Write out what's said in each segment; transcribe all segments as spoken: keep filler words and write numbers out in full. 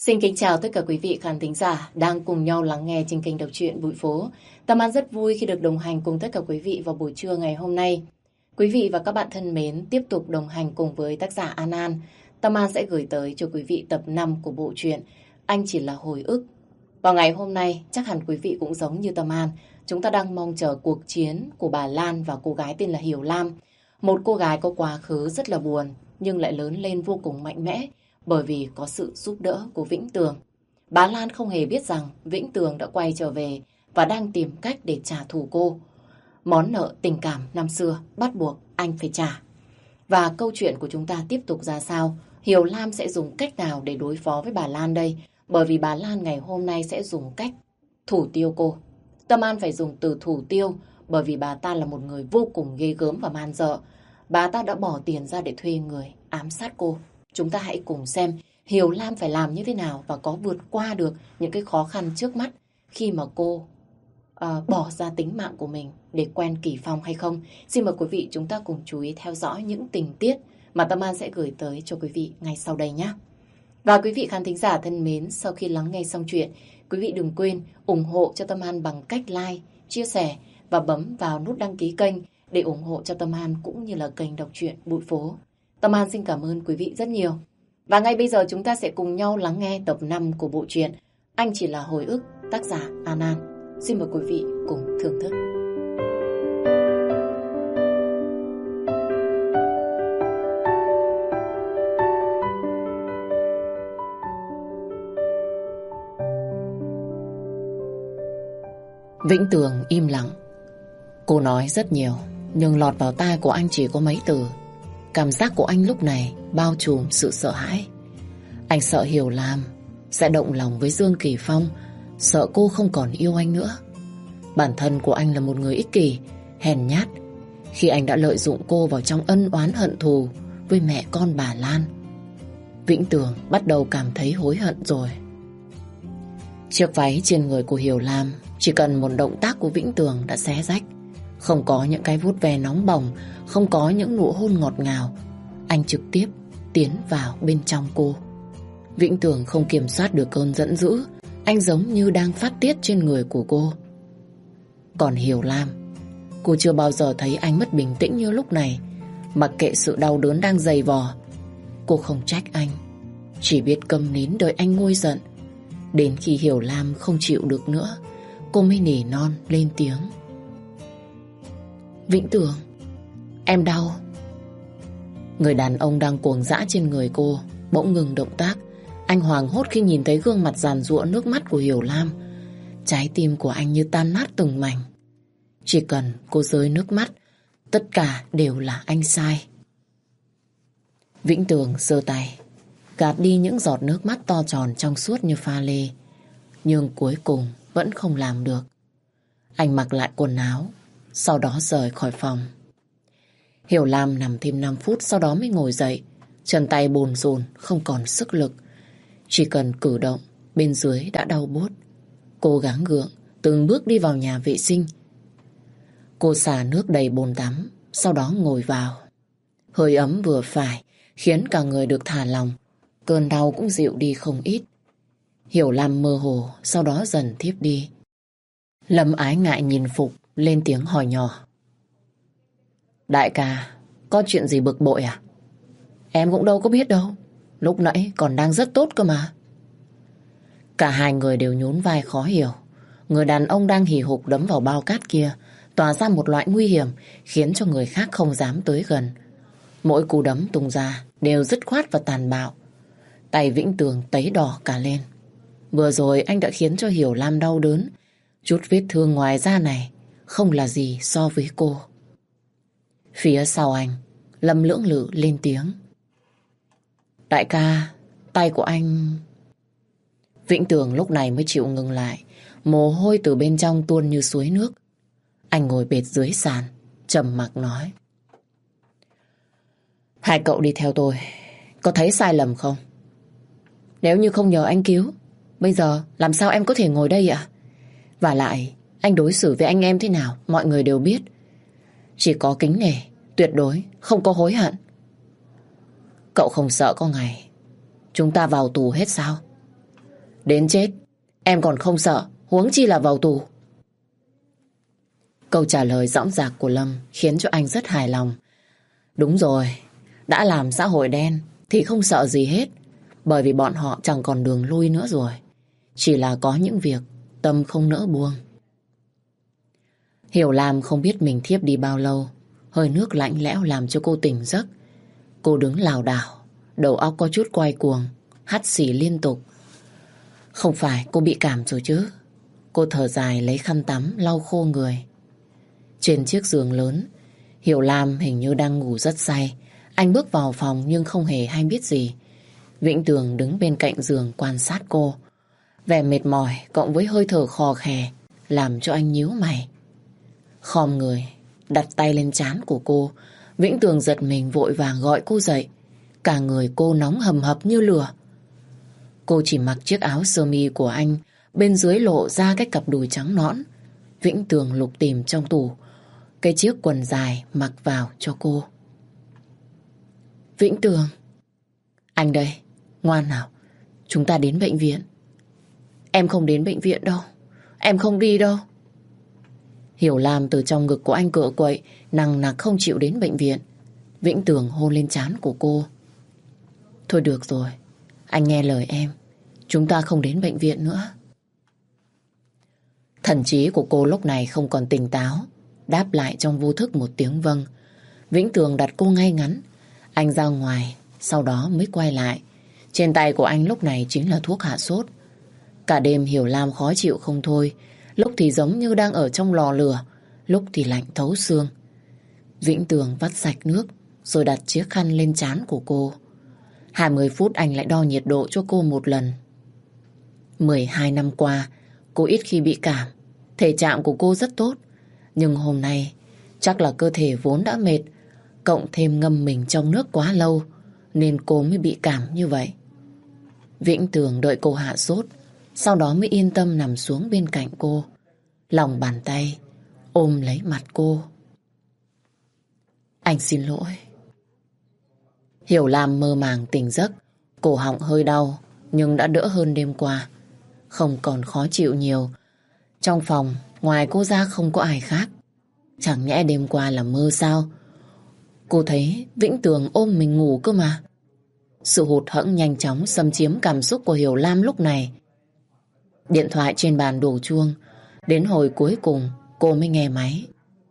Xin kính chào tất cả quý vị khán thính giả đang cùng nhau lắng nghe trên kênh đọc truyện Bụi Phố. Tâm An rất vui khi được đồng hành cùng tất cả quý vị vào buổi trưa ngày hôm nay. Quý vị và các bạn thân mến, tiếp tục đồng hành cùng với tác giả An An. Tâm An sẽ gửi tới cho quý vị tập năm của bộ truyện Anh Chỉ Là Hồi Ức. Vào ngày hôm nay, chắc hẳn quý vị cũng giống như Tâm An, chúng ta đang mong chờ cuộc chiến của bà Lan và cô gái tên là Hiểu Lam. Một cô gái có quá khứ rất là buồn, nhưng lại lớn lên vô cùng mạnh mẽ, bởi vì có sự giúp đỡ của Vĩnh Tường. Bà Lan không hề biết rằng Vĩnh Tường đã quay trở về và đang tìm cách để trả thù cô. Món nợ tình cảm năm xưa bắt buộc anh phải trả. Và câu chuyện của chúng ta tiếp tục ra sao? Hiểu Lam sẽ dùng cách nào để đối phó với bà Lan đây? Bởi vì bà Lan ngày hôm nay sẽ dùng cách thủ tiêu cô. Tâm An phải dùng từ thủ tiêu bởi vì bà ta là một người vô cùng ghê gớm và man dợ. Bà ta đã bỏ tiền ra để thuê người ám sát cô. Chúng ta hãy cùng xem Hiểu Lam phải làm như thế nào và có vượt qua được những cái khó khăn trước mắt khi mà cô à, bỏ ra tính mạng của mình để quen Kỳ Phong hay không. Xin mời quý vị chúng ta cùng chú ý theo dõi những tình tiết mà Tâm An sẽ gửi tới cho quý vị ngay sau đây nhé. Và quý vị khán thính giả thân mến, sau khi lắng nghe xong chuyện, quý vị đừng quên ủng hộ cho Tâm An bằng cách like, chia sẻ và bấm vào nút đăng ký kênh để ủng hộ cho Tâm An cũng như là kênh đọc truyện Bụi Phố. Tâm An xin cảm ơn quý vị rất nhiều. Và ngay bây giờ chúng ta sẽ cùng nhau lắng nghe tập năm của bộ truyện Anh Chỉ Là Hồi Ức, tác giả An An. Xin mời quý vị cùng thưởng thức. Vĩnh Tường im lặng. Cô nói rất nhiều, nhưng lọt vào tai của anh chỉ có mấy từ. Cảm giác của anh lúc này bao trùm sự sợ hãi. Anh sợ Hiểu Lam sẽ động lòng với Dương Kỳ Phong, sợ cô không còn yêu anh nữa. Bản thân của anh là một người ích kỷ, hèn nhát, khi anh đã lợi dụng cô vào trong ân oán hận thù với mẹ con bà Lan. Vĩnh Tường bắt đầu cảm thấy hối hận rồi. Chiếc váy trên người của Hiểu Lam chỉ cần một động tác của Vĩnh Tường đã xé rách. Không có những cái vuốt ve nóng bỏng, không có những nụ hôn ngọt ngào. Anh trực tiếp tiến vào bên trong cô. Vĩnh Tường không kiểm soát được cơn giận dữ. Anh giống như đang phát tiết trên người của cô. Còn Hiểu Lam, cô chưa bao giờ thấy anh mất bình tĩnh như lúc này. Mặc kệ sự đau đớn đang dày vò, cô không trách anh, chỉ biết câm nín đợi anh nguôi giận. Đến khi Hiểu Lam không chịu được nữa, cô mới nỉ non lên tiếng. Vĩnh Tường, em đau. Người đàn ông đang cuồng dã trên người cô bỗng ngừng động tác. Anh hoảng hốt khi nhìn thấy gương mặt giàn giụa nước mắt của Hiểu Lam. Trái tim của anh như tan nát từng mảnh. Chỉ cần cô rơi nước mắt, tất cả đều là anh sai. Vĩnh Tường giơ tay gạt đi những giọt nước mắt to tròn trong suốt như pha lê, nhưng cuối cùng vẫn không làm được. Anh mặc lại quần áo, sau đó rời khỏi phòng. Hiểu Lam nằm thêm năm phút, sau đó mới ngồi dậy. Chân tay bồn rồn, không còn sức lực. Chỉ cần cử động, bên dưới đã đau buốt. Cô gắng gượng, từng bước đi vào nhà vệ sinh. Cô xả nước đầy bồn tắm, sau đó ngồi vào. Hơi ấm vừa phải, khiến cả người được thả lỏng. Cơn đau cũng dịu đi không ít. Hiểu Lam mơ hồ, sau đó dần thiếp đi. Lâm Ái ngại nhìn Phục, lên tiếng hỏi nhỏ. Đại ca, có chuyện gì bực bội à? Em cũng đâu có biết đâu. Lúc nãy còn đang rất tốt cơ mà. Cả hai người đều nhún vai khó hiểu. Người đàn ông đang hì hục đấm vào bao cát kia tỏa ra một loại nguy hiểm, khiến cho người khác không dám tới gần. Mỗi cú đấm tung ra đều dứt khoát và tàn bạo. Tay Vĩnh Tường tấy đỏ cả lên. Vừa rồi anh đã khiến cho Hiểu Lam đau đớn. Chút vết thương ngoài da này không là gì so với cô. Phía sau anh, Lâm Lưỡng Lự lên tiếng. Đại ca, tay của anh... Vĩnh Tường lúc này mới chịu ngừng lại. Mồ hôi từ bên trong tuôn như suối nước. Anh ngồi bệt dưới sàn, trầm mặc nói. Hai cậu đi theo tôi, có thấy sai lầm không? Nếu như không nhờ anh cứu, bây giờ làm sao em có thể ngồi đây ạ? Và lại, anh đối xử với anh em thế nào, mọi người đều biết. Chỉ có kính nể, tuyệt đối không có hối hận. Cậu không sợ có ngày chúng ta vào tù hết sao? Đến chết, em còn không sợ, huống chi là vào tù. Câu trả lời dõng dạc của Lâm khiến cho anh rất hài lòng. Đúng rồi, đã làm xã hội đen thì không sợ gì hết, bởi vì bọn họ chẳng còn đường lui nữa rồi. Chỉ là có những việc Tâm không nỡ buông. Hiểu Lam không biết mình thiếp đi bao lâu, hơi nước lạnh lẽo làm cho cô tỉnh giấc. Cô đứng lảo đảo, đầu óc có chút quay cuồng, hắt xì liên tục. Không phải cô bị cảm rồi chứ? Cô thở dài lấy khăn tắm lau khô người. Trên chiếc giường lớn, Hiểu Lam hình như đang ngủ rất say. Anh bước vào phòng nhưng không hề hay biết gì. Vĩnh Tường đứng bên cạnh giường quan sát cô. Vẻ mệt mỏi cộng với hơi thở khò khè làm cho anh nhíu mày. Khom người, đặt tay lên trán của cô. Vĩnh Tường giật mình vội vàng gọi cô dậy. Cả người cô nóng hầm hập như lửa. Cô chỉ mặc chiếc áo sơ mi của anh, bên dưới lộ ra cái cặp đùi trắng nõn. Vĩnh Tường lục tìm trong tủ cái chiếc quần dài mặc vào cho cô. Vĩnh Tường, anh đây, ngoan nào, chúng ta đến bệnh viện. Em không đến bệnh viện đâu, em không đi đâu. Hiểu Lam từ trong ngực của anh cựa quậy, nằng nặc không chịu đến bệnh viện. Vĩnh Tường hôn lên trán của cô. Thôi được rồi, anh nghe lời em, chúng ta không đến bệnh viện nữa. Thần trí của cô lúc này không còn tỉnh táo, đáp lại trong vô thức một tiếng vâng. Vĩnh Tường đặt cô ngay ngắn. Anh ra ngoài, sau đó mới quay lại. Trên tay của anh lúc này chính là thuốc hạ sốt. Cả đêm Hiểu Lam khó chịu không thôi. Lúc thì giống như đang ở trong lò lửa, lúc thì lạnh thấu xương. Vĩnh Tường vắt sạch nước rồi đặt chiếc khăn lên trán của cô. hai mươi phút anh lại đo nhiệt độ cho cô một lần. mười hai năm qua, cô ít khi bị cảm. Thể trạng của cô rất tốt. Nhưng hôm nay, chắc là cơ thể vốn đã mệt, cộng thêm ngâm mình trong nước quá lâu, nên cô mới bị cảm như vậy. Vĩnh Tường đợi cô hạ sốt, sau đó mới yên tâm nằm xuống bên cạnh cô. Lòng bàn tay ôm lấy mặt cô. Anh xin lỗi. Hiểu Lam mơ màng tỉnh giấc, cổ họng hơi đau, nhưng đã đỡ hơn đêm qua. Không còn khó chịu nhiều. Trong phòng, ngoài cô ra không có ai khác. Chẳng nhẽ đêm qua là mơ sao? Cô thấy Vĩnh Tường ôm mình ngủ cơ mà. Sự hụt hẫng nhanh chóng xâm chiếm cảm xúc của Hiểu Lam lúc này. Điện thoại trên bàn đổ chuông. Đến hồi cuối cùng cô mới nghe máy.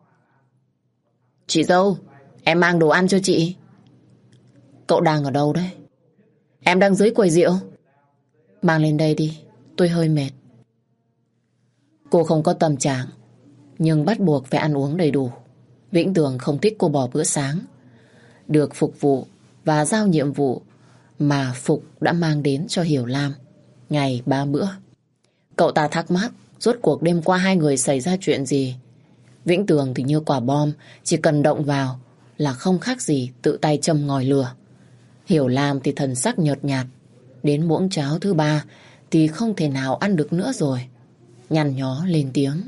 Chị dâu, em mang đồ ăn cho chị. Cậu đang ở đâu đấy? Em đang dưới quầy rượu. Mang lên đây đi, tôi hơi mệt. Cô không có tâm trạng, nhưng bắt buộc phải ăn uống đầy đủ. Vĩnh Tường không thích cô bỏ bữa sáng. Được phục vụ và giao nhiệm vụ mà Phục đã mang đến cho Hiểu Lam ngày ba bữa. Cậu ta thắc mắc rốt cuộc đêm qua hai người xảy ra chuyện gì. Vĩnh Tường thì như quả bom, chỉ cần động vào là không khác gì tự tay châm ngòi lửa. Hiểu Lam thì thần sắc nhợt nhạt. Đến muỗng cháo thứ ba thì không thể nào ăn được nữa rồi. Nhăn nhó lên tiếng.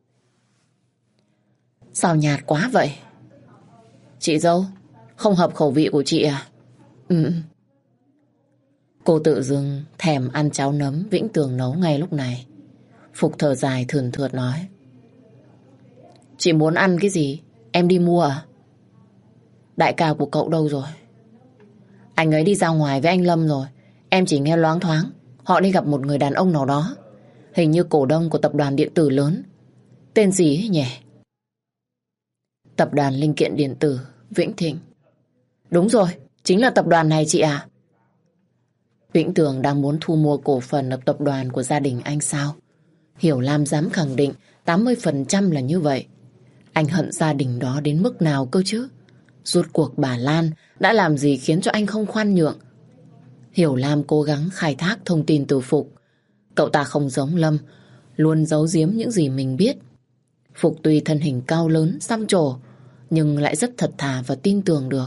Sao nhạt quá vậy? Chị dâu, không hợp khẩu vị của chị à? Ừ. Cô tự dưng thèm ăn cháo nấm Vĩnh Tường nấu ngay lúc này. Phục thở dài thườn thượt nói. Chị muốn ăn cái gì? Em đi mua à? Đại ca của cậu đâu rồi? Anh ấy đi ra ngoài với anh Lâm rồi. Em chỉ nghe loáng thoáng họ đi gặp một người đàn ông nào đó, hình như cổ đông của tập đoàn điện tử lớn. Tên gì ấy nhỉ? Tập đoàn linh kiện điện tử Vĩnh Thịnh. Đúng rồi, chính là tập đoàn này chị à. Vĩnh Tường đang muốn thu mua cổ phần ở tập đoàn của gia đình anh sao? Hiểu Lam dám khẳng định tám mươi phần trăm là như vậy. Anh hận gia đình đó đến mức nào cơ chứ? Rốt cuộc bà Lan đã làm gì khiến cho anh không khoan nhượng? Hiểu Lam cố gắng khai thác thông tin từ Phục. Cậu ta không giống Lâm, luôn giấu giếm những gì mình biết. Phục tuy thân hình cao lớn, xăm trổ, nhưng lại rất thật thà và tin tưởng được.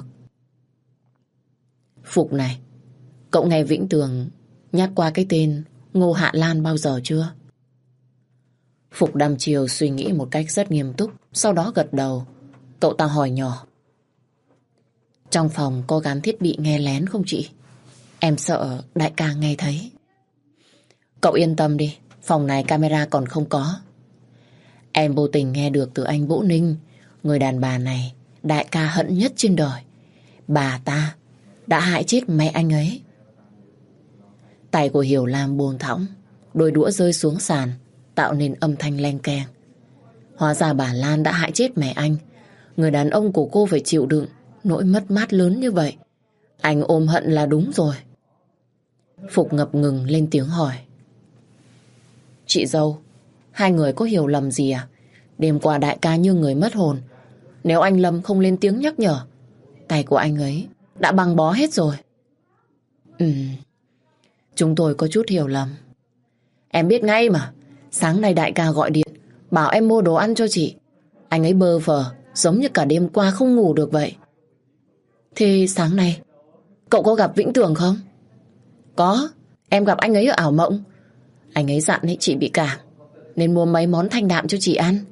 Phục này, cậu nghe Vĩnh Tường nhắc qua cái tên Ngô Hạ Lan bao giờ chưa? Phục đăm chiều suy nghĩ một cách rất nghiêm túc, sau đó gật đầu. Cậu ta hỏi nhỏ. Trong phòng có gắn thiết bị nghe lén không chị? Em sợ đại ca nghe thấy. Cậu yên tâm đi, phòng này camera còn không có. Em vô tình nghe được từ anh Vũ Ninh, người đàn bà này đại ca hận nhất trên đời. Bà ta đã hại chết mẹ anh ấy. Tay của Hiểu Lam buông thõng, đôi đũa rơi xuống sàn, tạo nên âm thanh leng keng. Hóa ra bà Lan đã hại chết mẹ anh. Người đàn ông của cô phải chịu đựng nỗi mất mát lớn như vậy. Anh ôm hận là đúng rồi. Phục ngập ngừng lên tiếng hỏi. Chị dâu, hai người có hiểu lầm gì à? Đêm qua đại ca như người mất hồn. Nếu anh Lâm không lên tiếng nhắc nhở, tay của anh ấy đã băng bó hết rồi. Ừ, chúng tôi có chút hiểu lầm. Em biết ngay mà. Sáng nay đại ca gọi điện bảo em mua đồ ăn cho chị. Anh ấy bơ phờ, giống như cả đêm qua không ngủ được vậy. Thế sáng nay cậu có gặp Vĩnh Tường không? Có, em gặp anh ấy ở ảo mộng. Anh ấy dặn ấy chị bị cảm, nên mua mấy món thanh đạm cho chị ăn.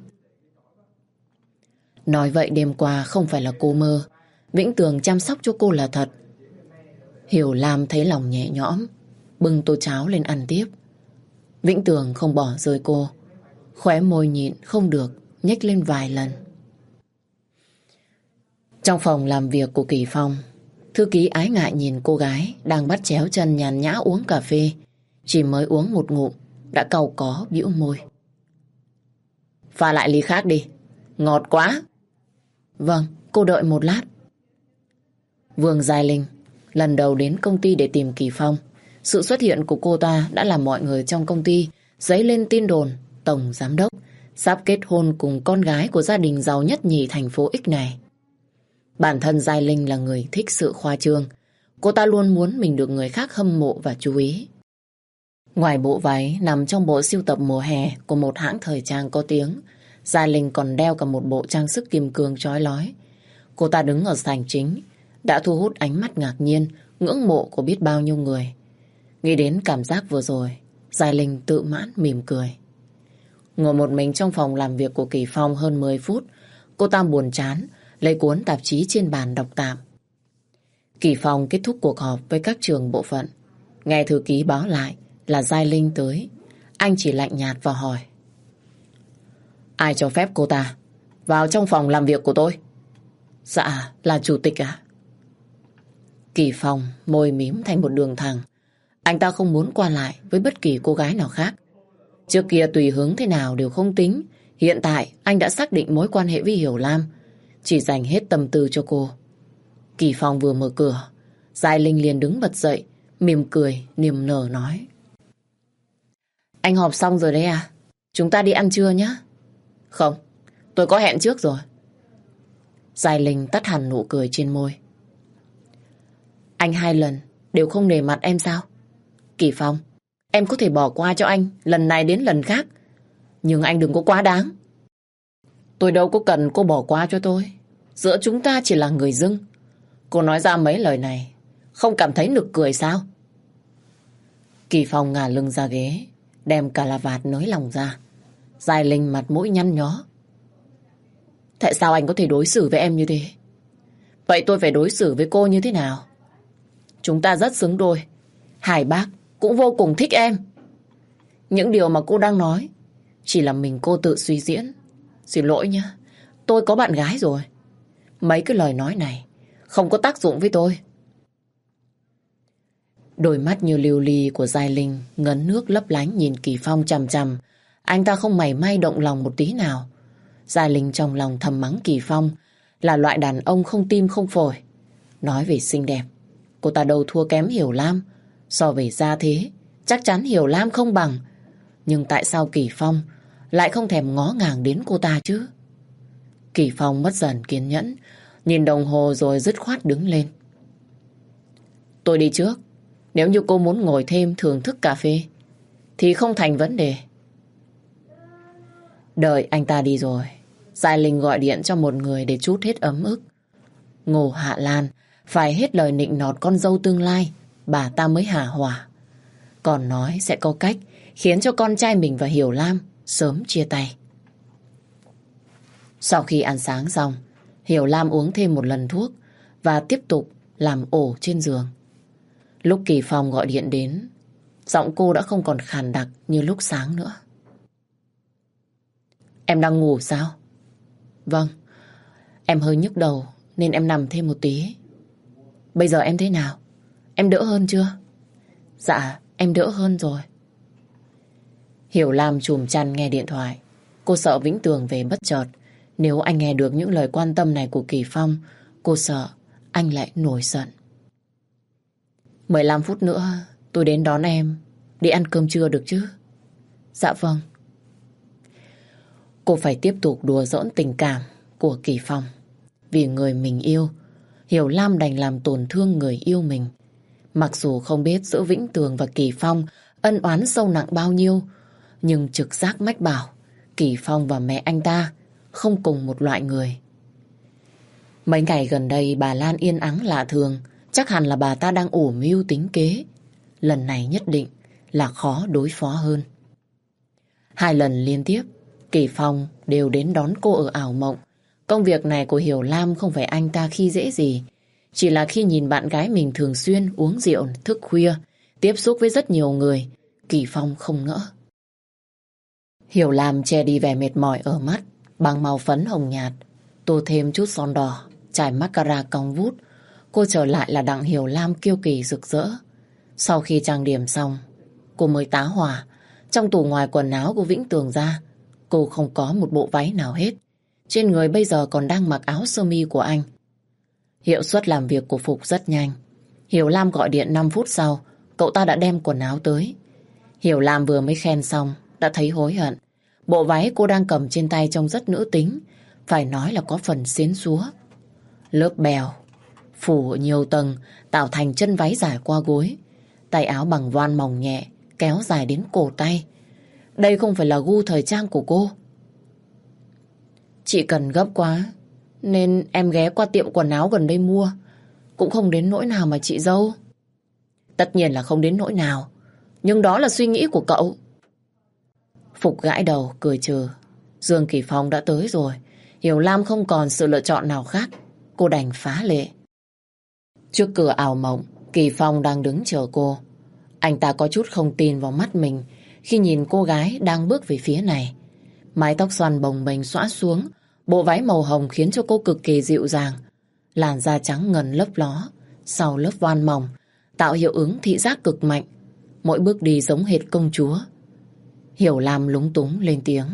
Nói vậy đêm qua không phải là cô mơ. Vĩnh Tường chăm sóc cho cô là thật. Hiểu Lam thấy lòng nhẹ nhõm, bưng tô cháo lên ăn tiếp. Vĩnh Tường không bỏ rơi cô, khóe môi nhịn không được nhếch lên vài lần. Trong phòng làm việc của Kỳ Phong, thư ký ái ngại nhìn cô gái đang bắt chéo chân nhàn nhã uống cà phê. Chỉ mới uống một ngụm đã cau có bĩu môi. Pha lại ly khác đi, ngọt quá. Vâng, cô đợi một lát. Vương Giai Linh lần đầu đến công ty để tìm Kỳ Phong. Sự xuất hiện của cô ta đã làm mọi người trong công ty dấy lên tin đồn tổng giám đốc sắp kết hôn cùng con gái của gia đình giàu nhất nhì thành phố X này. Bản thân Giai Linh là người thích sự khoa trương. Cô ta luôn muốn mình được người khác hâm mộ và chú ý. Ngoài bộ váy nằm trong bộ sưu tập mùa hè của một hãng thời trang có tiếng, Giai Linh còn đeo cả một bộ trang sức kim cương chói lói. Cô ta đứng ở sảnh chính đã thu hút ánh mắt ngạc nhiên, ngưỡng mộ của biết bao nhiêu người. Nghĩ đến cảm giác vừa rồi, Giai Linh tự mãn mỉm cười. Ngồi một mình trong phòng làm việc của Kỳ Phong hơn mười phút, cô ta buồn chán lấy cuốn tạp chí trên bàn đọc tạm. Kỳ Phong kết thúc cuộc họp với các trường bộ phận. Nghe thư ký báo lại là Giai Linh tới, anh chỉ lạnh nhạt và hỏi. Ai cho phép cô ta vào trong phòng làm việc của tôi? Dạ, là chủ tịch ạ. Kỳ Phong môi mím thành một đường thẳng. Anh ta không muốn qua lại với bất kỳ cô gái nào khác. Trước kia tùy hứng thế nào đều không tính. Hiện tại anh đã xác định mối quan hệ với Hiểu Lam, chỉ dành hết tâm tư cho cô. Kỳ Phong vừa mở cửa, Giai Linh liền đứng bật dậy, mỉm cười, niềm nở nói. Anh họp xong rồi đấy à? Chúng ta đi ăn trưa nhé. Không, tôi có hẹn trước rồi. Giai Linh tắt hẳn nụ cười trên môi. Anh hai lần đều không nể mặt em sao? Kỳ Phong, em có thể bỏ qua cho anh lần này đến lần khác, nhưng anh đừng có quá đáng. Tôi đâu có cần cô bỏ qua cho tôi. Giữa chúng ta chỉ là người dưng. Cô nói ra mấy lời này không cảm thấy nực cười sao? Kỳ Phong ngả lưng ra ghế, đem cà la vạt nới lòng ra. Giai Linh mặt mũi nhăn nhó. Tại sao anh có thể đối xử với em như thế? Vậy tôi phải đối xử với cô như thế nào? Chúng ta rất xứng đôi. Hải bác cũng vô cùng thích em. Những điều mà cô đang nói chỉ là mình cô tự suy diễn. Xin lỗi nhá, tôi có bạn gái rồi. Mấy cái lời nói này không có tác dụng với tôi. Đôi mắt như lưu ly của Giai Linh ngấn nước lấp lánh nhìn Kỳ Phong chằm chằm. Anh ta không mảy may động lòng một tí nào. Giai Linh trong lòng thầm mắng Kỳ Phong là loại đàn ông không tim không phổi. Nói về xinh đẹp, cô ta đâu thua kém Hiểu Lam. So về gia thế, chắc chắn Hiểu Lam không bằng. Nhưng tại sao Kỳ Phong lại không thèm ngó ngàng đến cô ta chứ? Kỳ Phong mất dần kiên nhẫn, nhìn đồng hồ rồi dứt khoát đứng lên. Tôi đi trước. Nếu như cô muốn ngồi thêm thưởng thức cà phê thì không thành vấn đề. Đợi anh ta đi rồi, Giai Linh gọi điện cho một người để trút hết ấm ức. Ngô Hạ Lan phải hết lời nịnh nọt con dâu tương lai, bà ta mới hả hỏa. Còn nói sẽ có cách khiến cho con trai mình và Hiểu Lam sớm chia tay. Sau khi ăn sáng xong, Hiểu Lam uống thêm một lần thuốc và tiếp tục làm ổ trên giường. Lúc Kỳ Phong gọi điện đến, Giọng cô đã không còn khàn đặc như lúc sáng nữa. Em đang ngủ sao? Vâng, em hơi nhức đầu nên em nằm thêm một tí. Bây giờ em thế nào? Em đỡ hơn chưa? Dạ, em đỡ hơn rồi. Hiểu Lam chùm chăn nghe điện thoại. Cô sợ Vĩnh Tường về bất chợt. Nếu anh nghe được những lời quan tâm này của Kỳ Phong, cô sợ anh lại nổi giận. mười lăm phút nữa tôi đến đón em. Đi ăn cơm trưa được chứ? Dạ vâng. Cô phải tiếp tục đùa giỡn tình cảm của Kỳ Phong. Vì người mình yêu, Hiểu Lam đành làm tổn thương người yêu mình. Mặc dù không biết giữa Vĩnh Tường và Kỳ Phong ân oán sâu nặng bao nhiêu, nhưng trực giác mách bảo Kỳ Phong và mẹ anh ta không cùng một loại người. Mấy ngày gần đây bà Lan yên ắng lạ thường, chắc hẳn là bà ta đang ủ mưu tính kế. Lần này nhất định là khó đối phó hơn. Hai lần liên tiếp, Kỳ Phong đều đến đón cô ở ảo mộng. Công việc này của Hiểu Lam không phải anh ta khi dễ gì. Chỉ là khi nhìn bạn gái mình thường xuyên uống rượu, thức khuya, tiếp xúc với rất nhiều người, Kỳ Phong không nỡ. Hiểu Lam che đi vẻ mệt mỏi ở mắt bằng màu phấn hồng nhạt, tô thêm chút son đỏ, chải mascara cong vút. Cô trở lại là Đặng Hiểu Lam kiêu kỳ rực rỡ. Sau khi trang điểm xong, cô mới tá hỏa. Trong tủ ngoài quần áo của Vĩnh Tường ra, cô không có một bộ váy nào hết. Trên người bây giờ còn đang mặc áo sơ mi của anh. Hiệu suất làm việc của Phục rất nhanh. Hiểu Lam gọi điện năm phút sau, cậu ta đã đem quần áo tới. Hiểu Lam vừa mới khen xong, đã thấy hối hận. Bộ váy cô đang cầm trên tay trông rất nữ tính, phải nói là có phần xiến xúa. Lớp bèo, phủ nhiều tầng, tạo thành chân váy dài qua gối. Tay áo bằng voan mỏng nhẹ, kéo dài đến cổ tay. Đây không phải là gu thời trang của cô. Chị cần gấp quá, nên em ghé qua tiệm quần áo gần đây mua. Cũng không đến nỗi nào mà chị dâu. Tất nhiên là không đến nỗi nào, nhưng đó là suy nghĩ của cậu. Phục gãi đầu, cười trừ. Dương Kỳ Phong đã tới rồi. Hiểu Lam không còn sự lựa chọn nào khác. Cô đành phá lệ. Trước cửa ảo mộng, Kỳ Phong đang đứng chờ cô. Anh ta có chút không tin vào mắt mình khi nhìn cô gái đang bước về phía này. Mái tóc xoăn bồng bềnh xõa xuống, bộ váy màu hồng khiến cho cô cực kỳ dịu dàng. Làn da trắng ngần lấp ló, sau lớp voan mỏng, tạo hiệu ứng thị giác cực mạnh. Mỗi bước đi giống hệt công chúa. Hiểu Lam lúng túng lên tiếng.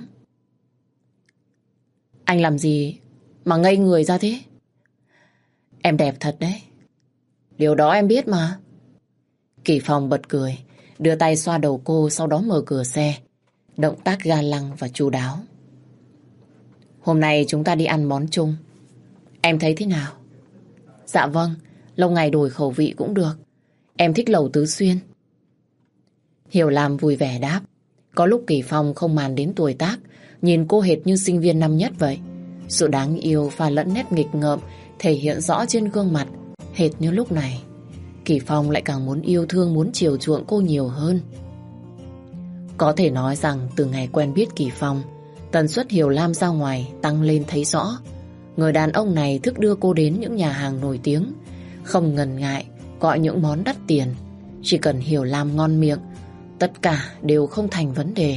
Anh làm gì mà ngây người ra thế? Em đẹp thật đấy. Điều đó em biết mà. Kỳ Phong bật cười, đưa tay xoa đầu cô, sau đó mở cửa xe. Động tác ga lăng và chu đáo. Hôm nay chúng ta đi ăn món chung. Em thấy thế nào? Dạ vâng, lâu ngày đổi khẩu vị cũng được. Em thích lẩu Tứ Xuyên. Hiểu Lam vui vẻ đáp. Có lúc Kỳ Phong không màng đến tuổi tác, nhìn cô hệt như sinh viên năm nhất vậy. Sự đáng yêu pha lẫn nét nghịch ngợm thể hiện rõ trên gương mặt, hệt như lúc này. Kỳ Phong lại càng muốn yêu thương, muốn chiều chuộng cô nhiều hơn. Có thể nói rằng từ ngày quen biết Kỳ Phong, tần suất Hiểu Lam ra ngoài tăng lên thấy rõ. Người đàn ông này thức đưa cô đến những nhà hàng nổi tiếng, không ngần ngại gọi những món đắt tiền. Chỉ cần Hiểu Lam ngon miệng, tất cả đều không thành vấn đề.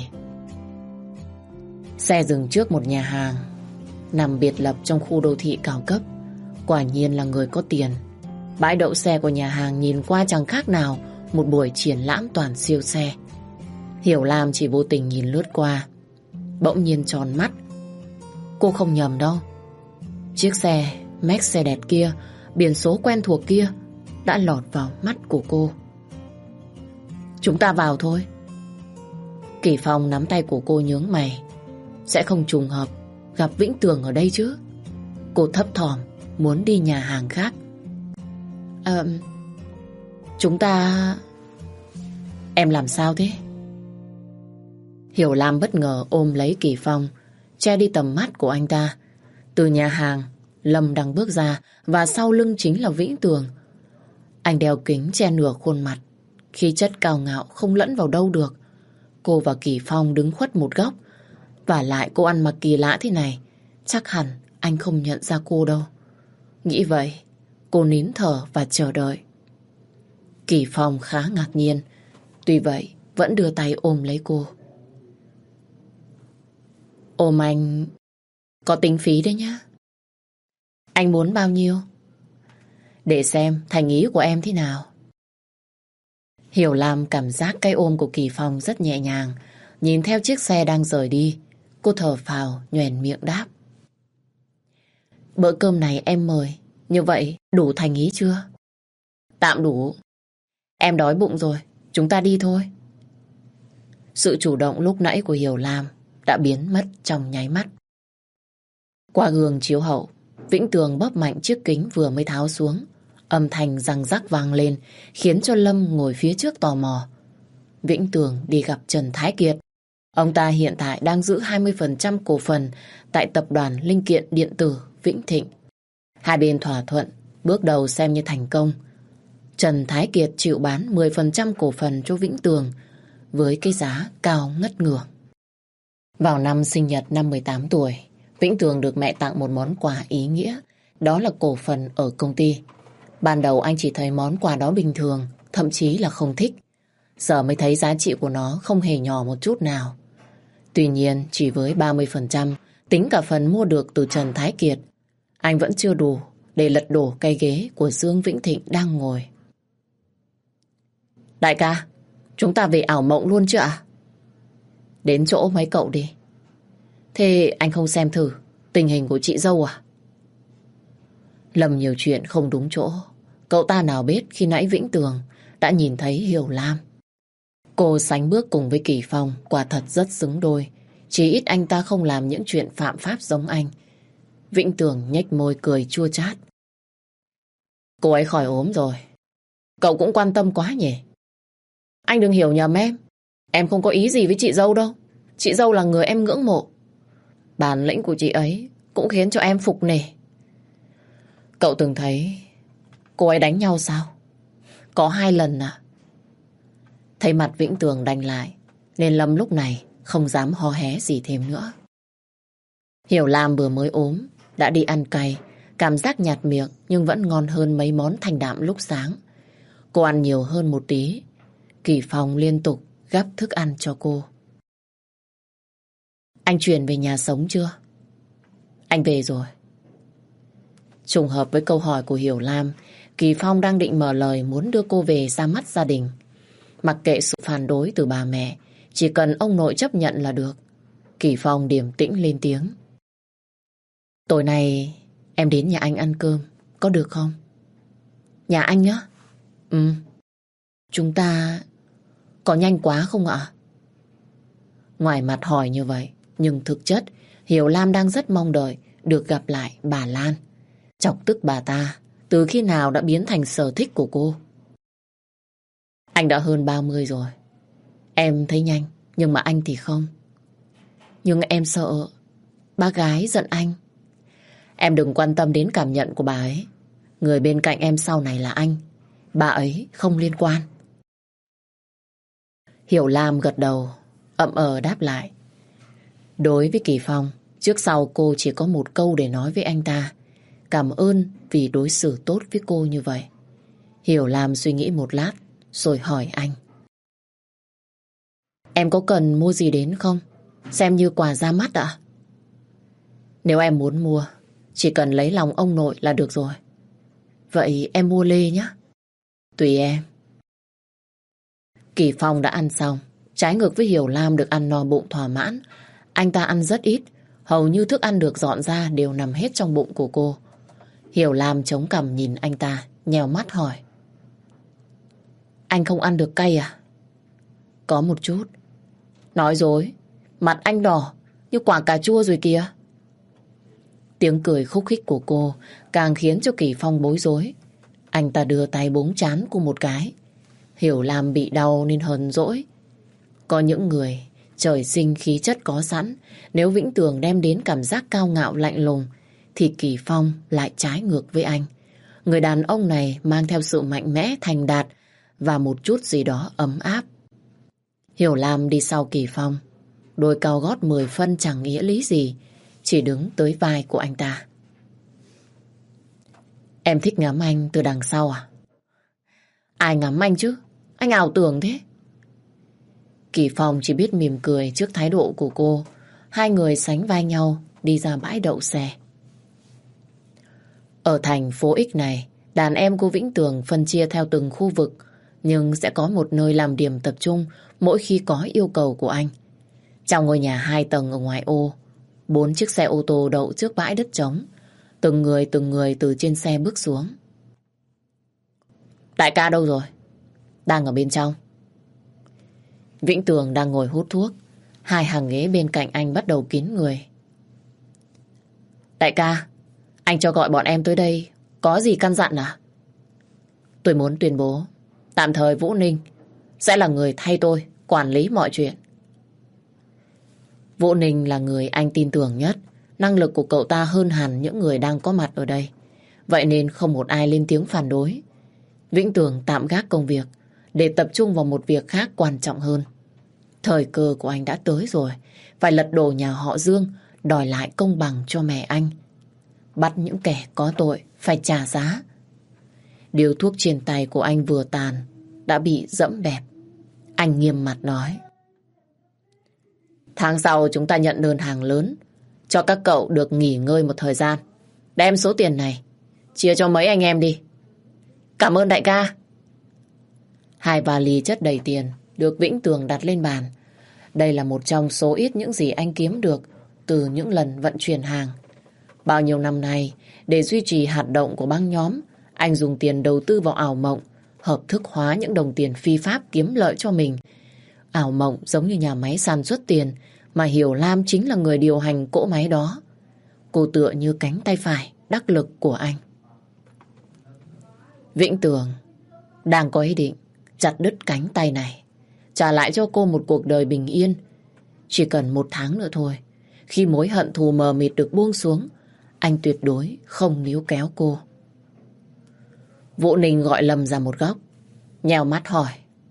Xe dừng trước một nhà hàng nằm biệt lập trong khu đô thị cao cấp. Quả nhiên là người có tiền. Bãi đậu xe của nhà hàng nhìn qua chẳng khác nào một buổi triển lãm toàn siêu xe. Hiểu Lam chỉ vô tình nhìn lướt qua, bỗng nhiên tròn mắt. Cô không nhầm đâu. Chiếc xe Mercedes kia, biển số quen thuộc kia đã lọt vào mắt của cô. Chúng ta vào thôi. Kỳ Phong nắm tay của cô nhướng mày. Sẽ không trùng hợp gặp Vĩnh Tường ở đây chứ? Cô thấp thỏm muốn đi nhà hàng khác. À, chúng ta... Em làm sao thế? Hiểu Lam bất ngờ ôm lấy Kỳ Phong, che đi tầm mắt của anh ta. Từ nhà hàng, Lâm đang bước ra và sau lưng chính là Vĩnh Tường. Anh đeo kính che nửa khuôn mặt, khí chất cao ngạo không lẫn vào đâu được. Cô và Kỳ Phong đứng khuất một góc. Vả lại cô ăn mặc kỳ lạ thế này, chắc hẳn anh không nhận ra cô đâu. Nghĩ vậy, cô nín thở và chờ đợi. Kỳ Phong khá ngạc nhiên. Tuy vậy, vẫn đưa tay ôm lấy cô. Ôm anh có tính phí đấy nhá. Anh muốn bao nhiêu? Để xem thành ý của em thế nào. Hiểu Lam cảm giác cái ôm của Kỳ Phong rất nhẹ nhàng. Nhìn theo chiếc xe đang rời đi, cô thở phào nhoẻn miệng đáp. Bữa cơm này em mời, như vậy đủ thành ý chưa? Tạm đủ. Em đói bụng rồi, chúng ta đi thôi. Sự chủ động lúc nãy của Hiểu Lam đã biến mất trong nháy mắt. Qua gương chiếu hậu, Vĩnh Tường bóp mạnh chiếc kính vừa mới tháo xuống. Âm thanh răng rắc vang lên, khiến cho Lâm ngồi phía trước tò mò. Vĩnh Tường đi gặp Trần Thái Kiệt. Ông ta hiện tại đang giữ hai mươi phần trăm cổ phần tại tập đoàn linh kiện điện tử Vĩnh Thịnh. Hai bên thỏa thuận, bước đầu xem như thành công. Trần Thái Kiệt chịu bán mười phần trăm cổ phần cho Vĩnh Tường với cái giá cao ngất ngưỡng. Vào năm sinh nhật năm mười tám tuổi, Vĩnh Tường được mẹ tặng một món quà ý nghĩa, đó là cổ phần ở công ty. Ban đầu anh chỉ thấy món quà đó bình thường, thậm chí là không thích. Giờ mới thấy giá trị của nó không hề nhỏ một chút nào. Tuy nhiên, chỉ với ba mươi phần trăm, tính cả phần mua được từ Trần Thái Kiệt, anh vẫn chưa đủ để lật đổ cây ghế của Dương Vĩnh Thịnh đang ngồi. Đại ca, chúng ta về ảo mộng luôn chứ ạ? Đến chỗ mấy cậu đi. Thế anh không xem thử tình hình của chị dâu à? Lâm nhiều chuyện không đúng chỗ. Cậu ta nào biết khi nãy Vĩnh Tường đã nhìn thấy Hiểu Lam. Cô sánh bước cùng với Kỳ Phong quả thật rất xứng đôi. Chỉ ít anh ta không làm những chuyện phạm pháp giống anh. Vĩnh Tường nhếch môi cười chua chát. Cô ấy khỏi ốm rồi. Cậu cũng quan tâm quá nhỉ? Anh đừng hiểu nhầm em. Em không có ý gì với chị dâu đâu. Chị dâu là người em ngưỡng mộ. Bản lĩnh của chị ấy cũng khiến cho em phục nể. Cậu từng thấy cô ấy đánh nhau sao? Có hai lần à? Thấy mặt Vĩnh Tường đanh lại, nên Lâm lúc này không dám hò hé gì thêm nữa. Hiểu Lam vừa mới ốm, đã đi ăn cay, cảm giác nhạt miệng nhưng vẫn ngon hơn mấy món thanh đạm lúc sáng. Cô ăn nhiều hơn một tí. Kỳ Phong liên tục gắp thức ăn cho cô. Anh chuyển về nhà sống chưa? Anh về rồi. Trùng hợp với câu hỏi của Hiểu Lam, Kỳ Phong đang định mở lời muốn đưa cô về ra mắt gia đình. Mặc kệ sự phản đối từ bà mẹ, chỉ cần ông nội chấp nhận là được. Kỳ Phong điềm tĩnh lên tiếng. Tối nay em đến nhà anh ăn cơm, có được không? Nhà anh á? Ừ. Chúng ta có nhanh quá không ạ? Ngoài mặt hỏi như vậy, nhưng thực chất Hiểu Lam đang rất mong đợi được gặp lại bà Lan. Chọc tức bà ta từ khi nào đã biến thành sở thích của cô. Anh đã hơn ba mươi rồi. Em thấy nhanh, nhưng mà anh thì không. Nhưng em sợ bác gái giận anh. Em đừng quan tâm đến cảm nhận của bà ấy. Người bên cạnh em sau này là anh. Bà ấy không liên quan. Hiểu Lam gật đầu, ậm ờ đáp lại. Đối với Kỳ Phong, trước sau cô chỉ có một câu để nói với anh ta. Cảm ơn vì đối xử tốt với cô như vậy. Hiểu Lam suy nghĩ một lát, rồi hỏi anh. Em có cần mua gì đến không? Xem như quà ra mắt ạ? Nếu em muốn mua, chỉ cần lấy lòng ông nội là được rồi. Vậy em mua lê nhé. Tùy em. Kỳ Phong đã ăn xong. Trái ngược với Hiểu Lam được ăn no bụng thỏa mãn, anh ta ăn rất ít. Hầu như thức ăn được dọn ra đều nằm hết trong bụng của cô. Hiểu Lam chống cằm nhìn anh ta, nhèo mắt hỏi. Anh không ăn được cay à? Có một chút. Nói dối, mặt anh đỏ như quả cà chua rồi kìa. Tiếng cười khúc khích của cô càng khiến cho Kỳ Phong bối rối. Anh ta đưa tay búng trán cô một cái. Hiểu Lam bị đau nên hờn dỗi. Có những người trời sinh khí chất có sẵn. Nếu Vĩnh Tường đem đến cảm giác cao ngạo lạnh lùng, thì Kỳ Phong lại trái ngược với anh. Người đàn ông này mang theo sự mạnh mẽ, thành đạt và một chút gì đó ấm áp. Hiểu Lam đi sau Kỳ Phong. Đôi cao gót mười phân chẳng nghĩa lý gì, chỉ đứng tới vai của anh ta. Em thích ngắm anh từ đằng sau à? Ai ngắm anh chứ? Anh ảo tưởng thế. Kỳ Phong chỉ biết mỉm cười trước thái độ của cô. Hai người sánh vai nhau đi ra bãi đậu xe. Ở thành phố X này, đàn em của Vĩnh Tường phân chia theo từng khu vực, nhưng sẽ có một nơi làm điểm tập trung mỗi khi có yêu cầu của anh. Trong ngôi nhà hai tầng ở ngoài ô, bốn chiếc xe ô tô đậu trước bãi đất trống. Từng người từng người từ trên xe bước xuống. Đại ca đâu rồi? Đang ở bên trong. Vĩnh Tường đang ngồi hút thuốc. Hai hàng ghế bên cạnh anh bắt đầu kín người. Đại ca, anh cho gọi bọn em tới đây, có gì căn dặn à? Tôi muốn tuyên bố, tạm thời Vũ Ninh sẽ là người thay tôi quản lý mọi chuyện. Vũ Ninh là người anh tin tưởng nhất. Năng lực của cậu ta hơn hẳn những người đang có mặt ở đây. Vậy nên không một ai lên tiếng phản đối. Vĩnh Tường tạm gác công việc để tập trung vào một việc khác quan trọng hơn. Thời cơ của anh đã tới rồi. Phải lật đổ nhà họ Dương, đòi lại công bằng cho mẹ anh. Bắt những kẻ có tội phải trả giá. Điếu thuốc trên tay của anh vừa tàn đã bị dẫm bẹp. Anh nghiêm mặt nói: tháng sau chúng ta nhận đơn hàng lớn, cho các cậu được nghỉ ngơi một thời gian. Đem số tiền này chia cho mấy anh em đi. Cảm ơn đại ca. Hai vali chất đầy tiền được Vĩnh Tường đặt lên bàn. Đây là một trong số ít những gì anh kiếm được từ những lần vận chuyển hàng. Bao nhiêu năm nay, để duy trì hoạt động của băng nhóm, anh dùng tiền đầu tư vào ảo mộng, hợp thức hóa những đồng tiền phi pháp kiếm lợi cho mình. Ảo mộng giống như nhà máy sản xuất tiền, mà Hiểu Lam chính là người điều hành cỗ máy đó. Cô tựa như cánh tay phải đắc lực của anh. Vĩnh Tường đang có ý định chặt đứt cánh tay này, trả lại cho cô một cuộc đời bình yên. Chỉ cần một tháng nữa thôi, khi mối hận thù mờ mịt được buông xuống, anh tuyệt đối không níu kéo cô. Vũ Ninh gọi Lâm ra một góc, nheo mắt hỏi: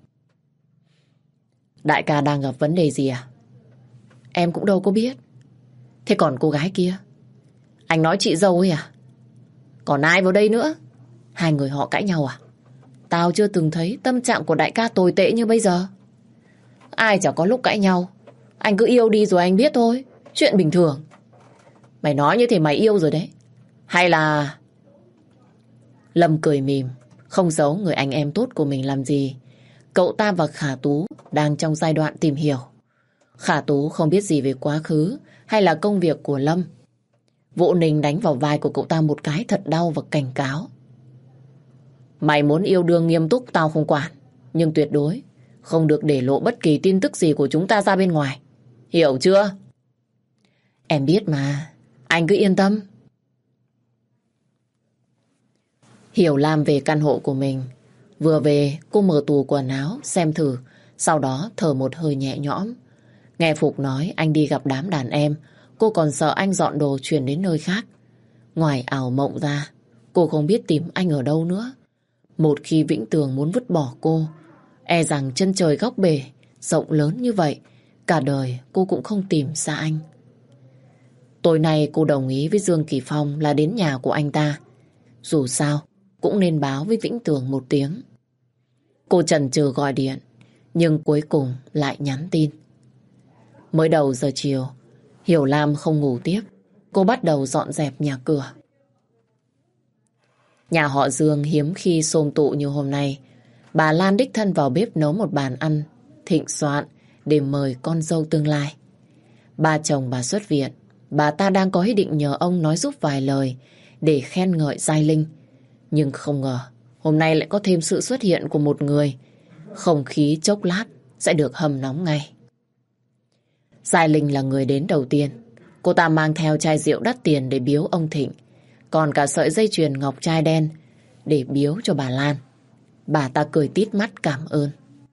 đại ca đang gặp vấn đề gì à? Em cũng đâu có biết. Thế còn cô gái kia? Anh nói chị dâu ấy à? Còn ai vào đây nữa? Hai người họ cãi nhau à? Tao chưa từng thấy tâm trạng của đại ca tồi tệ như bây giờ. Ai chả có lúc cãi nhau. Anh cứ yêu đi rồi anh biết thôi. Chuyện bình thường. Mày nói như thế mày yêu rồi đấy. Hay là... Lâm cười mỉm, không giấu người anh em tốt của mình làm gì. Cậu ta và Khả Tú đang trong giai đoạn tìm hiểu. Khả Tú không biết gì về quá khứ hay là công việc của Lâm. Vũ Ninh đánh vào vai của cậu ta một cái thật đau và cảnh cáo: mày muốn yêu đương nghiêm túc tao không quản, nhưng tuyệt đối không được để lộ bất kỳ tin tức gì của chúng ta ra bên ngoài. Hiểu chưa? Em biết mà, anh cứ yên tâm. Hiểu Lam về căn hộ của mình. Vừa về, cô mở tủ quần áo xem thử, sau đó thở một hơi nhẹ nhõm. Nghe Phục nói anh đi gặp đám đàn em, cô còn sợ anh dọn đồ chuyển đến nơi khác. Ngoài ảo mộng ra, cô không biết tìm anh ở đâu nữa. Một khi Vĩnh Tường muốn vứt bỏ cô, e rằng chân trời góc bể rộng lớn như vậy, cả đời cô cũng không tìm ra anh. Tối nay cô đồng ý với Dương Kỳ Phong là đến nhà của anh ta. Dù sao cũng nên báo với Vĩnh Tường một tiếng. Cô chần chừ gọi điện, nhưng cuối cùng lại nhắn tin. Mới đầu giờ chiều, Hiểu Lam không ngủ tiếp. Cô bắt đầu dọn dẹp nhà cửa. Nhà họ Dương hiếm khi xôm tụ như hôm nay. Bà Lan đích thân vào bếp nấu một bàn ăn thịnh soạn để mời con dâu tương lai. Ba chồng bà xuất viện, bà ta đang có ý định nhờ ông nói giúp vài lời để khen ngợi Giai Linh. Nhưng không ngờ hôm nay lại có thêm sự xuất hiện của một người. Không khí chốc lát sẽ được hâm nóng ngay. Giai Linh là người đến đầu tiên. Cô ta mang theo chai rượu đắt tiền để biếu ông Thịnh, còn cả sợi dây chuyền ngọc trai đen để biếu cho bà Lan. Bà ta cười tít mắt cảm ơn.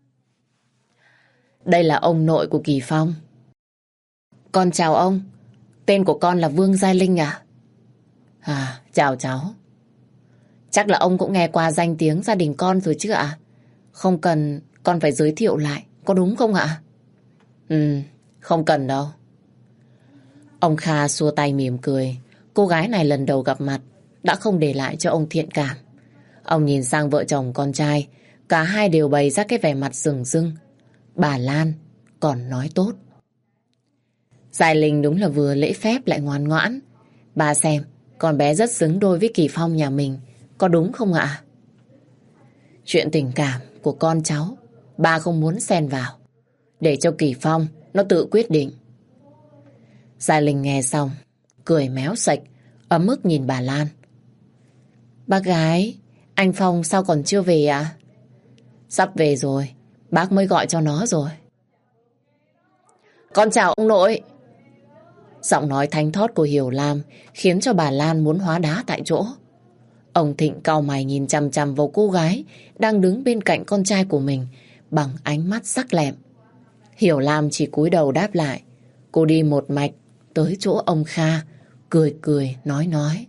Đây là ông nội của Kỳ Phong. Con chào ông. Tên của con là Vương Giai Linh à? À, chào cháu. Chắc là ông cũng nghe qua danh tiếng gia đình con rồi chứ ạ? Không cần con phải giới thiệu lại, có đúng không ạ? Ừ, không cần đâu. Ông Kha xua tay mỉm cười. Cô gái này lần đầu gặp mặt đã không để lại cho ông thiện cảm. Ông nhìn sang vợ chồng con trai, cả hai đều bày ra cái vẻ mặt rừng rưng. Bà Lan còn nói tốt. Giai Linh đúng là vừa lễ phép lại ngoan ngoãn. Bà xem, con bé rất xứng đôi với Kỳ Phong nhà mình, có đúng không ạ? Chuyện tình cảm của con cháu, bà không muốn xen vào. Để cho Kỳ Phong nó tự quyết định. Giai Linh nghe xong, cười méo sạch, ấm ức nhìn bà Lan. Bác gái, anh Phong sao còn chưa về ạ? À? Sắp về rồi, bác mới gọi cho nó rồi. Con chào ông nội. Giọng nói thánh thót của Hiểu Lam khiến cho bà Lan muốn hóa đá tại chỗ. Ông Thịnh cau mày nhìn chằm chằm vào cô gái đang đứng bên cạnh con trai của mình bằng ánh mắt sắc lẹm. Hiểu Lam chỉ cúi đầu đáp lại. Cô đi một mạch tới chỗ ông Kha, cười cười nói nói.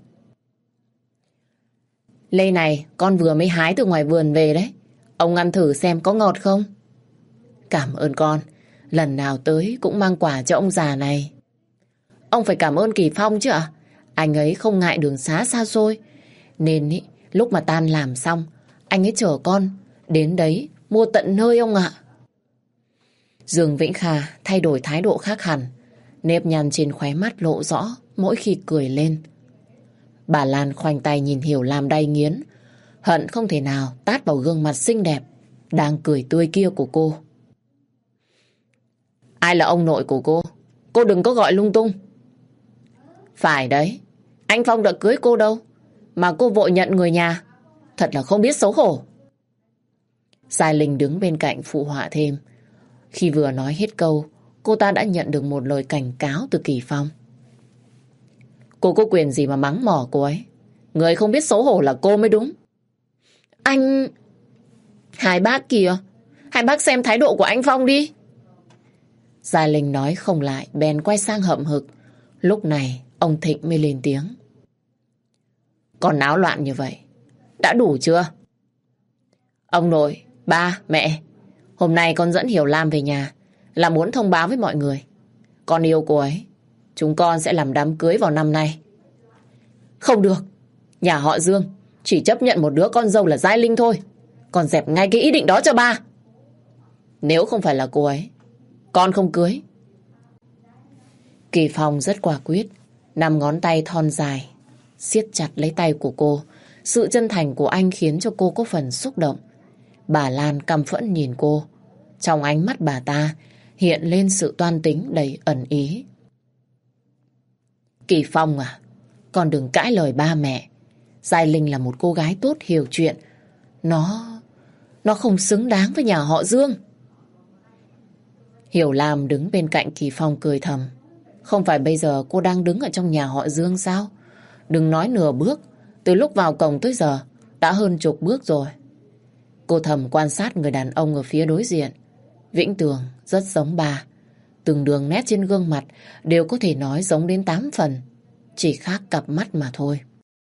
Lê này, con vừa mới hái từ ngoài vườn về đấy. Ông ăn thử xem có ngọt không? Cảm ơn con. Lần nào tới cũng mang quà cho ông già này. Ông phải cảm ơn Kỳ Phong chứ ạ? Anh ấy không ngại đường xá xa xôi. Nên ý, lúc mà tan làm xong, anh ấy chở con đến đấy mua tận nơi ông ạ. Dương Vĩnh Kha thay đổi thái độ khác hẳn. Nếp nhăn trên khóe mắt lộ rõ mỗi khi cười lên. Bà Lan khoanh tay nhìn Hiểu Lam đay nghiến, hận không thể nào tát vào gương mặt xinh đẹp đang cười tươi kia của cô. Ai là ông nội của cô? Cô đừng có gọi lung tung. Phải đấy, anh Phong đã cưới cô đâu mà cô vội nhận người nhà. Thật là không biết xấu hổ. Giai Linh đứng bên cạnh phụ họa thêm. Khi vừa nói hết câu, cô ta đã nhận được một lời cảnh cáo từ Kỳ Phong. Cô có quyền gì mà mắng mỏ cô ấy? Người không biết xấu hổ là cô mới đúng. Anh... Hai bác kìa, hai bác xem thái độ của anh Phong đi. Giai Linh nói không lại, bèn quay sang hậm hực. Lúc này ông Thịnh mới lên tiếng. Còn náo loạn như vậy, đã đủ chưa? Ông nội, ba, mẹ, hôm nay con dẫn Hiểu Lam về nhà là muốn thông báo với mọi người. Con yêu cô ấy. Chúng con sẽ làm đám cưới vào năm nay. Không được. Nhà họ Dương chỉ chấp nhận một đứa con dâu là Giai Linh thôi. Con dẹp ngay cái ý định đó cho ba. Nếu không phải là cô ấy, con không cưới. Kỳ Phong rất quả quyết, năm ngón tay thon dài siết chặt lấy tay của cô. Sự chân thành của anh khiến cho cô có phần xúc động. Bà Lan căm phẫn nhìn cô. Trong ánh mắt bà ta hiện lên sự toan tính đầy ẩn ý. Kỳ Phong à, con đừng cãi lời ba mẹ. Giai Linh là một cô gái tốt hiểu chuyện. Nó... Nó không xứng đáng với nhà họ Dương. Hiểu Lam đứng bên cạnh Kỳ Phong cười thầm. Không phải bây giờ cô đang đứng ở trong nhà họ Dương sao? Đừng nói nửa bước. Từ lúc vào cổng tới giờ đã hơn chục bước rồi. Cô thầm quan sát người đàn ông ở phía đối diện. Vĩnh Tường rất giống bà. Từng đường nét trên gương mặt đều có thể nói giống đến tám phần. Chỉ khác cặp mắt mà thôi.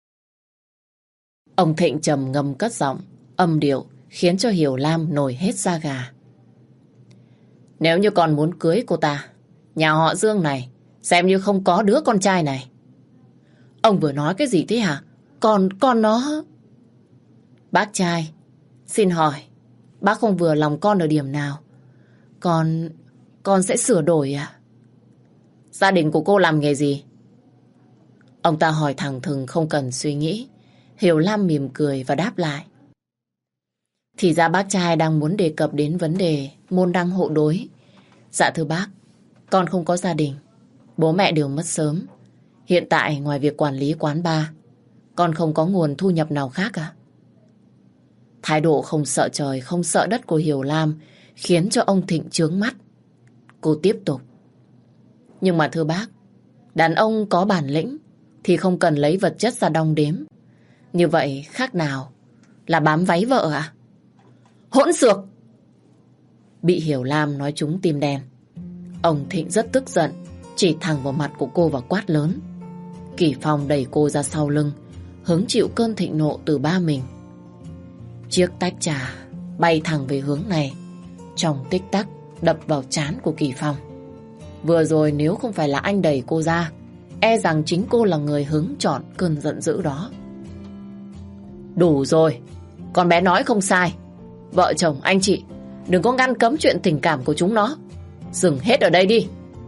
Ông Thịnh trầm ngâm cất giọng, âm điệu khiến cho Hiểu Lam nổi hết da gà. Nếu như con muốn cưới cô ta, nhà họ Dương này xem như không có đứa con trai này. Ông vừa nói cái gì thế hả? Còn con nó... Bác trai, xin hỏi, bác không vừa lòng con ở điểm nào? Con... Con sẽ sửa đổi à? Gia đình của cô làm nghề gì? Ông ta hỏi thẳng thừng không cần suy nghĩ. Hiểu Lam mỉm cười và đáp lại. Thì ra bác trai đang muốn đề cập đến vấn đề môn đăng hộ đối. Dạ thưa bác, con không có gia đình. Bố mẹ đều mất sớm. Hiện tại ngoài việc quản lý quán bar, con không có nguồn thu nhập nào khác à? Thái độ không sợ trời, không sợ đất của Hiểu Lam khiến cho ông Thịnh chướng mắt. Cô tiếp tục. Nhưng mà thưa bác, đàn ông có bản lĩnh thì không cần lấy vật chất ra đong đếm. Như vậy khác nào là bám váy vợ à? Hỗn xược! Bị Hiểu Lam nói trúng tim đen. Ông Thịnh rất tức giận, chỉ thẳng vào mặt của cô và quát lớn. Kỳ Phong đẩy cô ra sau lưng, hứng chịu cơn thịnh nộ từ ba mình. Chiếc tách trà bay thẳng về hướng này, trong tích tắc đập vào trán của Kỳ Phong. Vừa rồi nếu không phải là anh đẩy cô ra, e rằng chính cô là người hứng chọn cơn giận dữ đó. Đủ rồi, con bé nói không sai. Vợ chồng anh chị đừng có ngăn cấm chuyện tình cảm của chúng nó. Dừng hết ở đây đi.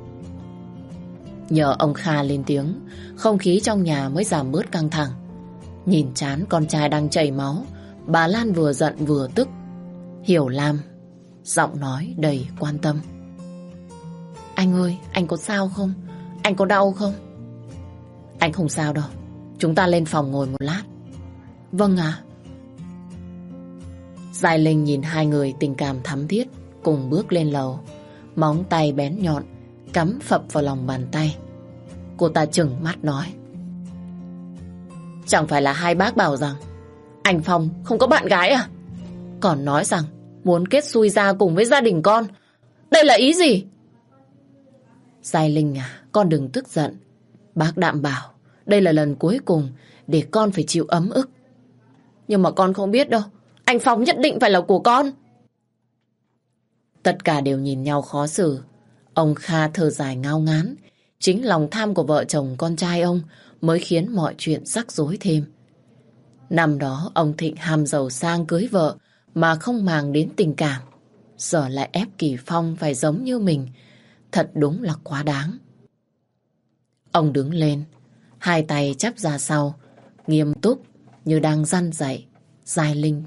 Nhờ ông Kha lên tiếng, không khí trong nhà mới giảm bớt căng thẳng. Nhìn chán con trai đang chảy máu, bà Lan vừa giận vừa tức. Hiểu Lam giọng nói đầy quan tâm. Anh ơi, anh có sao không? Anh có đau không? Anh không sao đâu. Chúng ta lên phòng ngồi một lát. Vâng ạ. Giai Linh nhìn hai người tình cảm thắm thiết cùng bước lên lầu. Móng tay bén nhọn cắm phập vào lòng bàn tay. Cô ta trừng mắt nói: Chẳng phải là hai bác bảo rằng anh Phong không có bạn gái à? Còn nói rằng muốn kết xui ra cùng với gia đình con. Đây là ý gì? Giai Linh à, con đừng tức giận. Bác Đạm bảo đây là lần cuối cùng để con phải chịu ấm ức. Nhưng mà con không biết đâu, anh Phong nhất định phải là của con. Tất cả đều nhìn nhau khó xử. Ông Kha thở dài ngao ngán. Chính lòng tham của vợ chồng con trai ông mới khiến mọi chuyện rắc rối thêm. Năm đó ông Thịnh ham giàu sang cưới vợ mà không màng đến tình cảm. Giờ lại ép Kỳ Phong phải giống như mình. Thật đúng là quá đáng. Ông đứng lên, hai tay chắp ra sau, nghiêm túc như đang răn dạy Giai Linh.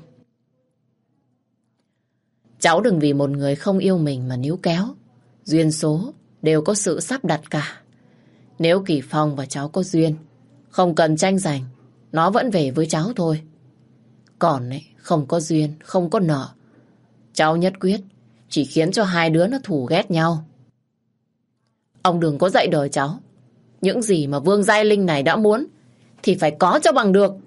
Cháu đừng vì một người không yêu mình mà níu kéo. Duyên số đều có sự sắp đặt cả. Nếu Kỳ Phong và cháu có duyên, không cần tranh giành, nó vẫn về với cháu thôi. Còn ấy, không có duyên, không có nợ, cháu nhất quyết chỉ khiến cho hai đứa nó thù ghét nhau. Ông đừng có dạy đời cháu. Những gì mà Vương Giai Linh này đã muốn thì phải có cho bằng được.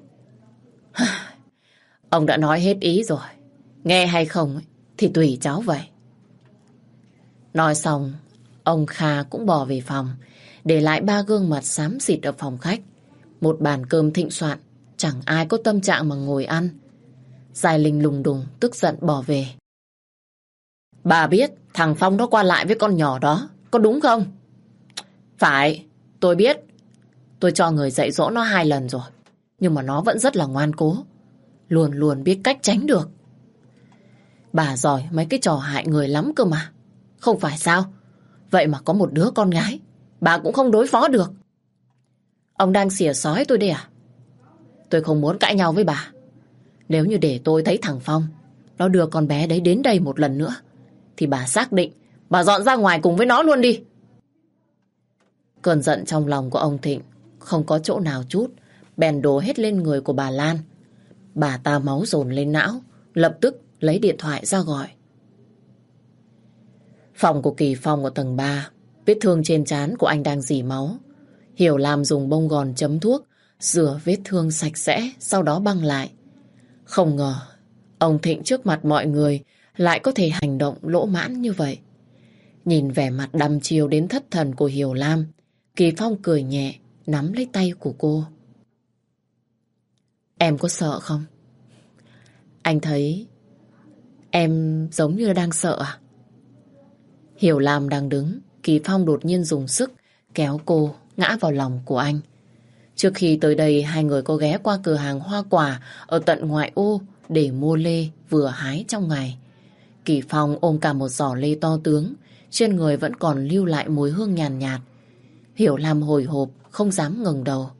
Ông đã nói hết ý rồi. Nghe hay không ấy, thì tùy cháu vậy. Nói xong, ông Kha cũng bỏ về phòng, để lại ba gương mặt xám xịt ở phòng khách. Một bàn cơm thịnh soạn, chẳng ai có tâm trạng mà ngồi ăn. Giai Linh lùng đùng, tức giận bỏ về. Bà biết thằng Phong nó qua lại với con nhỏ đó, có đúng không? Phải, tôi biết. Tôi cho người dạy dỗ nó hai lần rồi, nhưng mà nó vẫn rất là ngoan cố. Luôn luôn biết cách tránh được. Bà giỏi mấy cái trò hại người lắm cơ mà. Không phải sao? Vậy mà có một đứa con gái bà cũng không đối phó được. Ông đang xỉa xói tôi đây à? Tôi không muốn cãi nhau với bà. Nếu như để tôi thấy thằng Phong nó đưa con bé đấy đến đây một lần nữa, thì bà xác định bà dọn ra ngoài cùng với nó luôn đi. Cơn giận trong lòng của ông Thịnh không có chỗ nào chút, bèn đổ hết lên người của bà Lan. Bà ta máu dồn lên não, lập tức lấy điện thoại ra gọi. Phòng của Kỳ Phong ở tầng ba, vết thương trên trán của anh đang rỉ máu. Hiểu Lam dùng bông gòn chấm thuốc, rửa vết thương sạch sẽ, sau đó băng lại. Không ngờ, ông Thịnh trước mặt mọi người lại có thể hành động lỗ mãn như vậy. Nhìn vẻ mặt đăm chiêu đến thất thần của Hiểu Lam, Kỳ Phong cười nhẹ, nắm lấy tay của cô. Em có sợ không? Anh thấy em giống như đang sợ à? Hiểu Lam đang đứng, Kỳ Phong đột nhiên dùng sức kéo cô ngã vào lòng của anh. Trước khi tới đây, hai người có ghé qua cửa hàng hoa quả ở tận ngoại ô để mua lê vừa hái trong ngày. Kỳ Phong ôm cả một giỏ lê to tướng, trên người vẫn còn lưu lại mùi hương nhàn nhạt, nhạt. Hiểu Lam hồi hộp, không dám ngẩng đầu.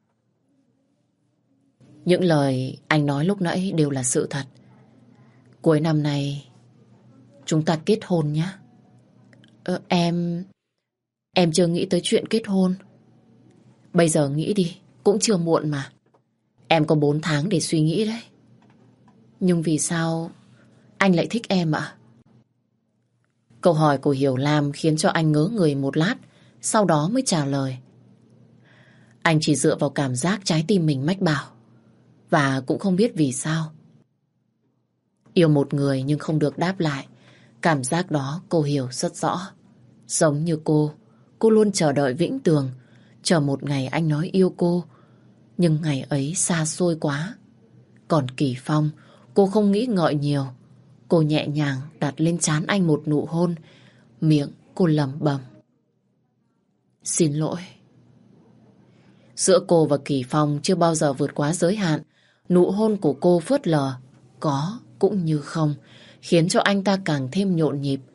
Những lời anh nói lúc nãy đều là sự thật. Cuối năm nay chúng ta kết hôn nhé. Ờ, em... Em chưa nghĩ tới chuyện kết hôn. Bây giờ nghĩ đi, cũng chưa muộn mà. Em có bốn tháng để suy nghĩ đấy. Nhưng vì sao anh lại thích em ạ? Câu hỏi của Hiểu Lam khiến cho anh ngớ người một lát, sau đó mới trả lời. Anh chỉ dựa vào cảm giác trái tim mình mách bảo. Và cũng không biết vì sao. Yêu một người nhưng không được đáp lại, cảm giác đó cô hiểu rất rõ. Giống như cô, cô luôn chờ đợi vĩnh tường, chờ một ngày anh nói yêu cô. Nhưng ngày ấy xa xôi quá. Còn Kỳ Phong, cô không nghĩ ngợi nhiều. Cô nhẹ nhàng đặt lên trán anh một nụ hôn. Miệng cô lẩm bẩm: Xin lỗi. Giữa cô và Kỳ Phong chưa bao giờ vượt quá giới hạn. Nụ hôn của cô phớt lờ, có cũng như không, khiến cho anh ta càng thêm nhộn nhịp.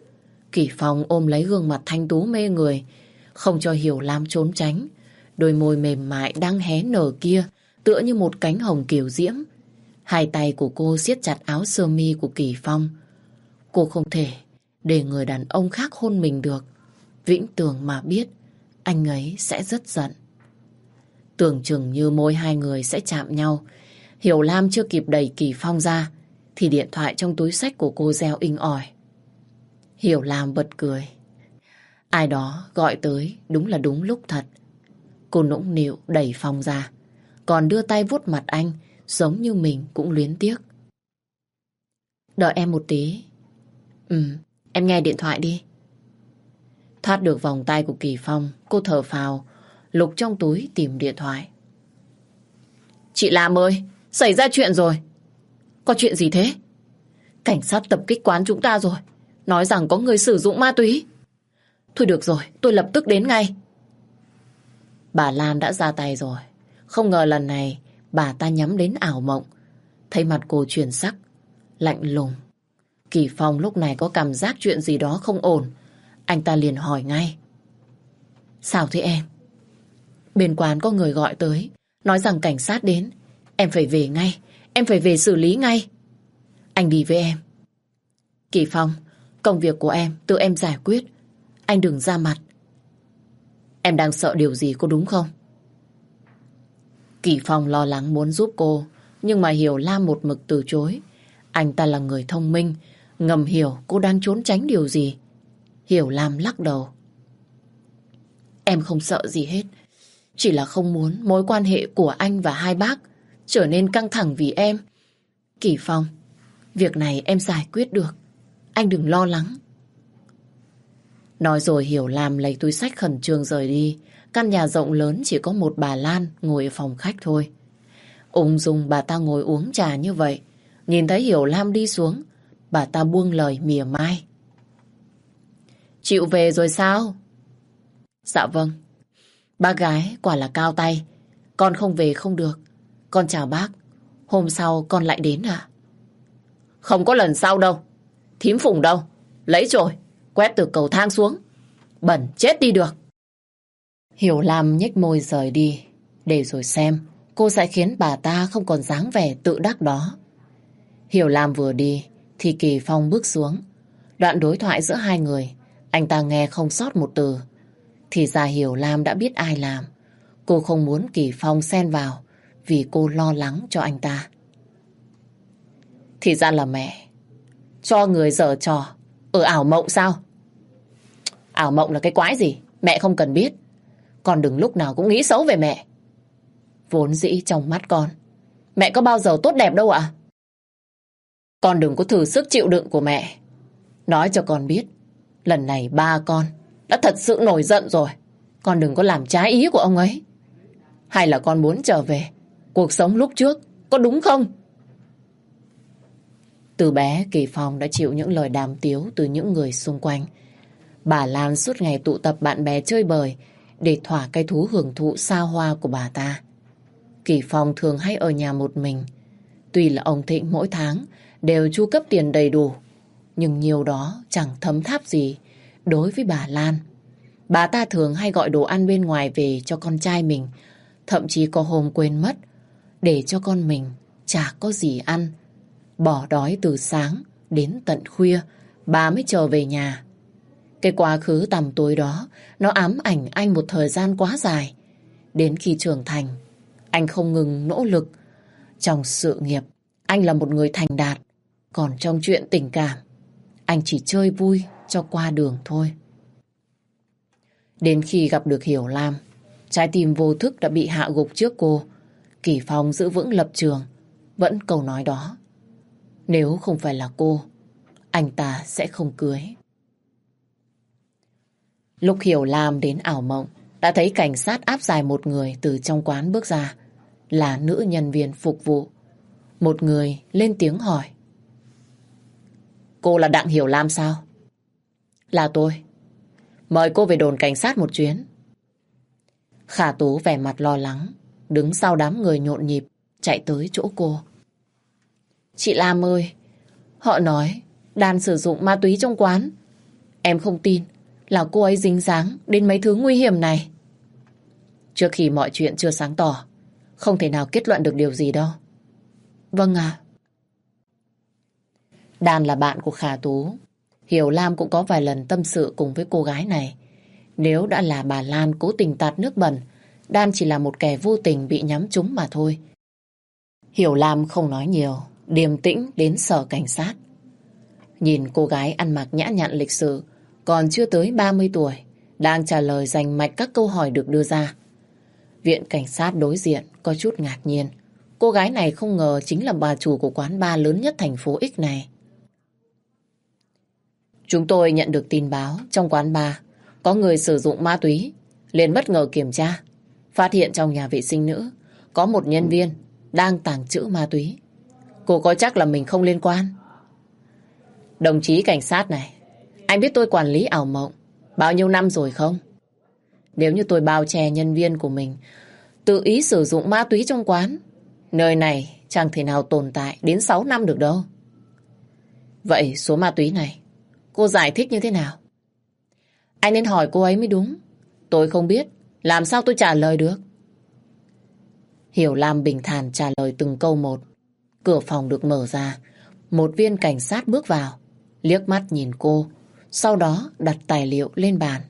Kỷ Phong ôm lấy gương mặt thanh tú mê người, không cho Hiểu Lam trốn tránh. Đôi môi mềm mại đang hé nở kia tựa như một cánh hồng kiều diễm. Hai tay của cô siết chặt áo sơ mi của Kỷ Phong. Cô không thể để người đàn ông khác hôn mình được. Vĩnh Tường mà biết, anh ấy sẽ rất giận. Tưởng chừng như môi hai người sẽ chạm nhau. Hiểu Lam chưa kịp đẩy Kỷ Phong ra thì điện thoại trong túi xách của cô reo inh ỏi. Hiểu Lam bật cười. Ai đó gọi tới đúng là đúng lúc thật. Cô nũng nịu đẩy Phong ra, còn đưa tay vuốt mặt anh giống như mình cũng luyến tiếc. Đợi em một tí. Ừ, em nghe điện thoại đi. Thoát được vòng tay của Kỷ Phong, cô thở phào, lục trong túi tìm điện thoại. Chị Lam ơi, xảy ra chuyện rồi. Có chuyện gì thế? Cảnh sát tập kích quán chúng ta rồi, nói rằng có người sử dụng ma túy. Thôi được rồi, tôi lập tức đến ngay. Bà Lan đã ra tay rồi. Không ngờ lần này bà ta nhắm đến ảo mộng. Thấy mặt cô chuyển sắc, lạnh lùng. Kỷ Phong lúc này có cảm giác chuyện gì đó không ổn. Anh ta liền hỏi ngay. Sao thế em? Bên quán có người gọi tới, nói rằng cảnh sát đến. Em phải về ngay, em phải về xử lý ngay. Anh đi với em. Kỷ Phong, công việc của em tự em giải quyết. Anh đừng ra mặt. Em đang sợ điều gì có đúng không? Kỷ Phong lo lắng muốn giúp cô, nhưng mà Hiểu Lam một mực từ chối. Anh ta là người thông minh, ngầm hiểu cô đang trốn tránh điều gì. Hiểu Lam lắc đầu. Em không sợ gì hết. Chỉ là không muốn mối quan hệ của anh và hai bác trở nên căng thẳng vì em. Kỷ Phong, việc này em giải quyết được. Anh đừng lo lắng. Nói rồi Hiểu Lam lấy túi xách khẩn trương rời đi. Căn nhà rộng lớn chỉ có một bà Lan ngồi ở phòng khách thôi. Ung dung bà ta ngồi uống trà như vậy. Nhìn thấy Hiểu Lam đi xuống, bà ta buông lời mỉa mai. Chịu về rồi sao? Dạ vâng. Bác gái quả là cao tay. Con không về không được. Con chào bác. Hôm sau con lại đến à? Không có lần sau đâu. Thím Phùng đâu? Lấy rồi, quét từ cầu thang xuống. Bẩn chết đi được. Hiểu Lam nhếch môi rời đi. Để rồi xem cô sẽ khiến bà ta không còn dáng vẻ tự đắc đó. Hiểu Lam vừa đi thì Kỷ Phong bước xuống. Đoạn đối thoại giữa hai người anh ta nghe không sót một từ. Thì ra Hiểu Lam đã biết ai làm. Cô không muốn Kỷ Phong xen vào vì cô lo lắng cho anh ta. Thì ra là mẹ cho người giở trò ở ảo mộng sao? Ảo mộng là cái quái gì? Mẹ không cần biết. Con đừng lúc nào cũng nghĩ xấu về mẹ. Vốn dĩ trong mắt con, mẹ có bao giờ tốt đẹp đâu ạ. Con đừng có thử sức chịu đựng của mẹ. Nói cho con biết, lần này ba con đã thật sự nổi giận rồi. Con đừng có làm trái ý của ông ấy. Hay là con muốn trở về cuộc sống lúc trước, có đúng không? Từ bé Kỷ Phong đã chịu những lời đàm tiếu từ những người xung quanh. Bà Lan suốt ngày tụ tập bạn bè chơi bời để thỏa cái thú hưởng thụ xa hoa của bà ta. Kỷ Phong thường hay ở nhà một mình. Tuy là ông Thịnh mỗi tháng đều chu cấp tiền đầy đủ, nhưng nhiều đó chẳng thấm tháp gì đối với bà Lan. Bà ta thường hay gọi đồ ăn bên ngoài về cho con trai mình, thậm chí có hôm quên mất, để cho con mình chả có gì ăn. Bỏ đói từ sáng đến tận khuya, bà mới trở về nhà. Cái quá khứ tăm tối đó, nó ám ảnh anh một thời gian quá dài. Đến khi trưởng thành, anh không ngừng nỗ lực. Trong sự nghiệp, anh là một người thành đạt. Còn trong chuyện tình cảm, anh chỉ chơi vui cho qua đường thôi. Đến khi gặp được Hiểu Lam, trái tim vô thức đã bị hạ gục trước cô. Kỷ Phong giữ vững lập trường, vẫn câu nói đó. Nếu không phải là cô, anh ta sẽ không cưới. Lúc Hiểu Lam đến ảo mộng, đã thấy cảnh sát áp giải một người từ trong quán bước ra. Là nữ nhân viên phục vụ. Một người lên tiếng hỏi. Cô là Đặng Hiểu Lam sao? Là tôi. Mời cô về đồn cảnh sát một chuyến. Khả Tú vẻ mặt lo lắng, đứng sau đám người nhộn nhịp, chạy tới chỗ cô. Chị Lam ơi, họ nói Đan sử dụng ma túy trong quán. Em không tin là cô ấy dính dáng đến mấy thứ nguy hiểm này. Trước khi mọi chuyện chưa sáng tỏ, không thể nào kết luận được điều gì đâu. Vâng ạ. Đan là bạn của Khả Tú. Hiểu Lam cũng có vài lần tâm sự cùng với cô gái này. Nếu đã là bà Lan cố tình tạt nước bẩn, Đan chỉ là một kẻ vô tình bị nhắm trúng mà thôi. Hiểu Lam không nói nhiều, điềm tĩnh đến sở cảnh sát. Nhìn cô gái ăn mặc nhã nhặn lịch sự, còn chưa tới ba mươi tuổi, đang trả lời rành mạch các câu hỏi được đưa ra. Viện cảnh sát đối diện có chút ngạc nhiên. Cô gái này không ngờ chính là bà chủ của quán bar lớn nhất thành phố X này. Chúng tôi nhận được tin báo trong quán bar có người sử dụng ma túy, liền bất ngờ kiểm tra, phát hiện trong nhà vệ sinh nữ có một nhân viên đang tàng trữ ma túy. Cô có chắc là mình không liên quan? Đồng chí cảnh sát này, anh biết tôi quản lý ảo mộng bao nhiêu năm rồi không? Nếu như tôi bao che nhân viên của mình tự ý sử dụng ma túy trong quán, nơi này chẳng thể nào tồn tại đến sáu năm được đâu. Vậy số ma túy này cô giải thích như thế nào? Anh nên hỏi cô ấy mới đúng. Tôi không biết, làm sao tôi trả lời được? Hiểu Lam bình thản trả lời từng câu một. Cửa phòng được mở ra, một viên cảnh sát bước vào, liếc mắt nhìn cô, sau đó đặt tài liệu lên bàn.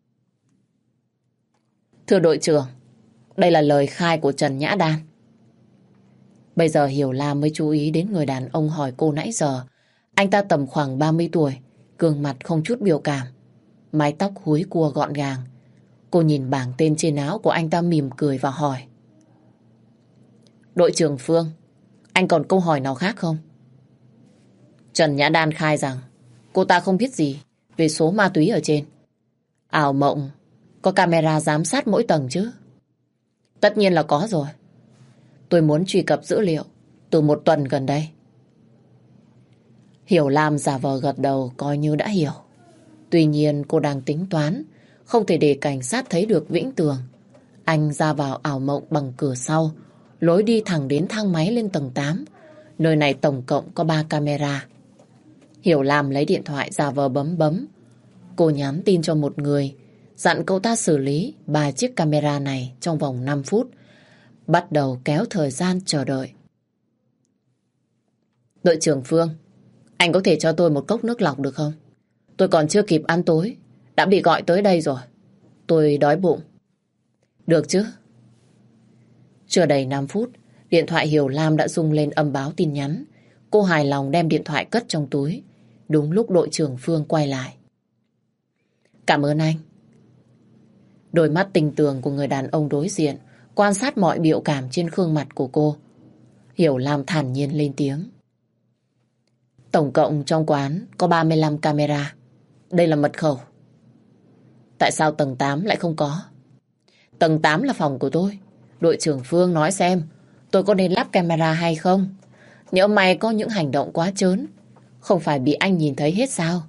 Thưa đội trưởng, đây là lời khai của Trần Nhã Đan. Bây giờ Hiểu Lam mới chú ý đến người đàn ông hỏi cô nãy giờ. Anh ta tầm khoảng ba mươi tuổi, gương mặt không chút biểu cảm, mái tóc húi cua gọn gàng. Cô nhìn bảng tên trên áo của anh ta mỉm cười và hỏi. Đội trưởng Phương, anh còn câu hỏi nào khác không? Trần Nhã Đan khai rằng cô ta không biết gì về số ma túy ở trên. Ảo mộng có camera giám sát mỗi tầng chứ? Tất nhiên là có rồi. Tôi muốn truy cập dữ liệu từ một tuần gần đây. Hiểu Lam giả vờ gật đầu coi như đã hiểu. Tuy nhiên cô đang tính toán không thể để cảnh sát thấy được Vĩnh Tường. Anh ra vào ảo mộng bằng cửa sau, lối đi thẳng đến thang máy lên tầng tám. Nơi này tổng cộng có ba camera. Hiểu Lam lấy điện thoại ra vờ bấm bấm. Cô nhắn tin cho một người, dặn cậu ta xử lý ba chiếc camera này trong vòng năm phút. Bắt đầu kéo thời gian chờ đợi. Đội trưởng Phương, anh có thể cho tôi một cốc nước lọc được không? Tôi còn chưa kịp ăn tối, đã bị gọi tới đây rồi. Tôi đói bụng. Được chứ? Chưa đầy năm phút, điện thoại Hiểu Lam đã rung lên âm báo tin nhắn. Cô hài lòng đem điện thoại cất trong túi. Đúng lúc đội trưởng Phương quay lại. Cảm ơn anh. Đôi mắt tình tường của người đàn ông đối diện quan sát mọi biểu cảm trên gương mặt của cô. Hiểu Lam thản nhiên lên tiếng. Tổng cộng trong quán có ba mươi lăm camera. Đây là mật khẩu. Tại sao tầng tám lại không có? Tầng tám là phòng của tôi. Đội trưởng Phương nói xem tôi có nên lắp camera hay không? Nhỡ may có những hành động quá trớn, không phải bị anh nhìn thấy hết sao?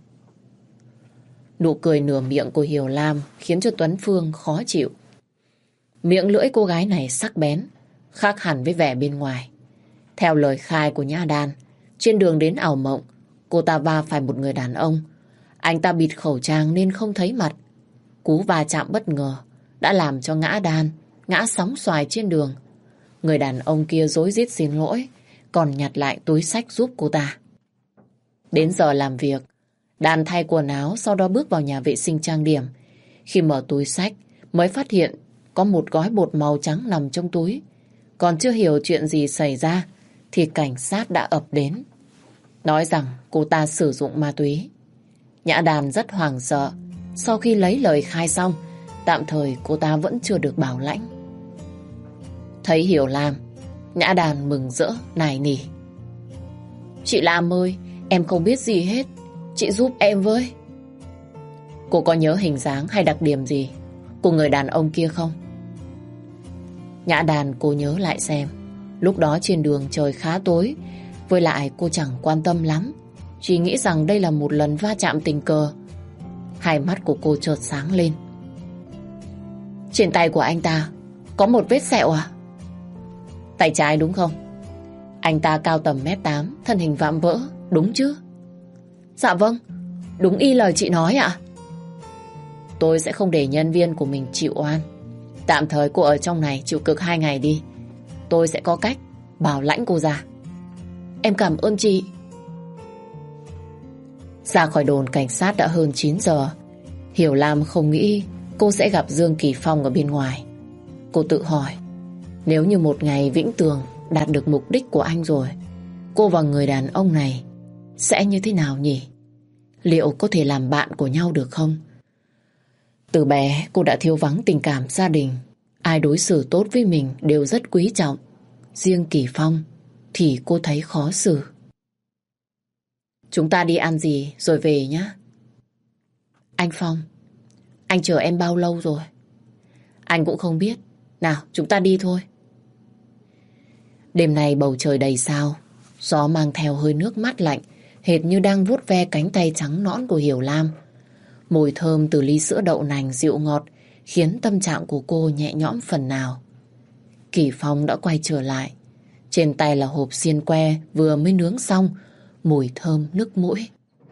Nụ cười nửa miệng của Hiểu Lam khiến cho Tuấn Phương khó chịu. Miệng lưỡi cô gái này sắc bén, khác hẳn với vẻ bên ngoài. Theo lời khai của Nhã Đan, trên đường đến ảo mộng, cô ta va phải một người đàn ông. Anh ta bịt khẩu trang nên không thấy mặt. Cú va chạm bất ngờ đã làm cho Nhã Đan ngã sóng xoài trên đường. Người đàn ông kia rối rít xin lỗi, còn nhặt lại túi xách giúp cô ta. Đến giờ làm việc, Đan thay quần áo, sau đó bước vào nhà vệ sinh trang điểm. Khi mở túi xách, mới phát hiện có một gói bột màu trắng nằm trong túi. Còn chưa hiểu chuyện gì xảy ra, thì cảnh sát đã ập đến, nói rằng cô ta sử dụng ma túy. Nhã Đan rất hoảng sợ. Sau khi lấy lời khai xong, tạm thời cô ta vẫn chưa được bảo lãnh. Thấy Hiểu Lam, Nhã Đan mừng rỡ, nài nỉ. Chị Lam ơi, em không biết gì hết, chị giúp em với. Cô có nhớ hình dáng hay đặc điểm gì của người đàn ông kia không? Nhã Đan cô nhớ lại xem. Lúc đó trên đường trời khá tối, với lại cô chẳng quan tâm lắm, chỉ nghĩ rằng đây là một lần va chạm tình cờ. Hai mắt của cô chợt sáng lên. Trên tay của anh ta có một vết sẹo à? Tay trái đúng không? Anh ta cao tầm mét tám, thân hình vạm vỡ, đúng chứ? Dạ vâng, Đúng y lời chị nói ạ? Tôi sẽ không để nhân viên của mình chịu oan. Tạm thời cô ở trong này chịu cực hai ngày đi. Tôi sẽ có cách bảo lãnh cô ra. Em cảm ơn chị. Ra khỏi đồn cảnh sát đã hơn chín giờ. Hiểu Lam không nghĩ cô sẽ gặp Dương Kỳ Phong ở bên ngoài. Cô tự hỏi, nếu như một ngày Vĩnh Tường đạt được mục đích của anh rồi, cô và người đàn ông này sẽ như thế nào nhỉ? Liệu có thể làm bạn của nhau được không? Từ bé cô đã thiếu vắng tình cảm gia đình. Ai đối xử tốt với mình đều rất quý trọng. Riêng Kỳ Phong thì cô thấy khó xử. Chúng ta đi ăn gì rồi về nhé. Anh Phong, anh chờ em bao lâu rồi? Anh cũng không biết. Nào, chúng ta đi thôi. Đêm nay bầu trời đầy sao. Gió mang theo hơi nước mát lạnh, hệt như đang vuốt ve cánh tay trắng nõn của Hiểu Lam. Mùi thơm từ ly sữa đậu nành dịu ngọt khiến tâm trạng của cô nhẹ nhõm phần nào. Kỳ Phong đã quay trở lại. Trên tay là hộp xiên que vừa mới nướng xong, mùi thơm nức mũi.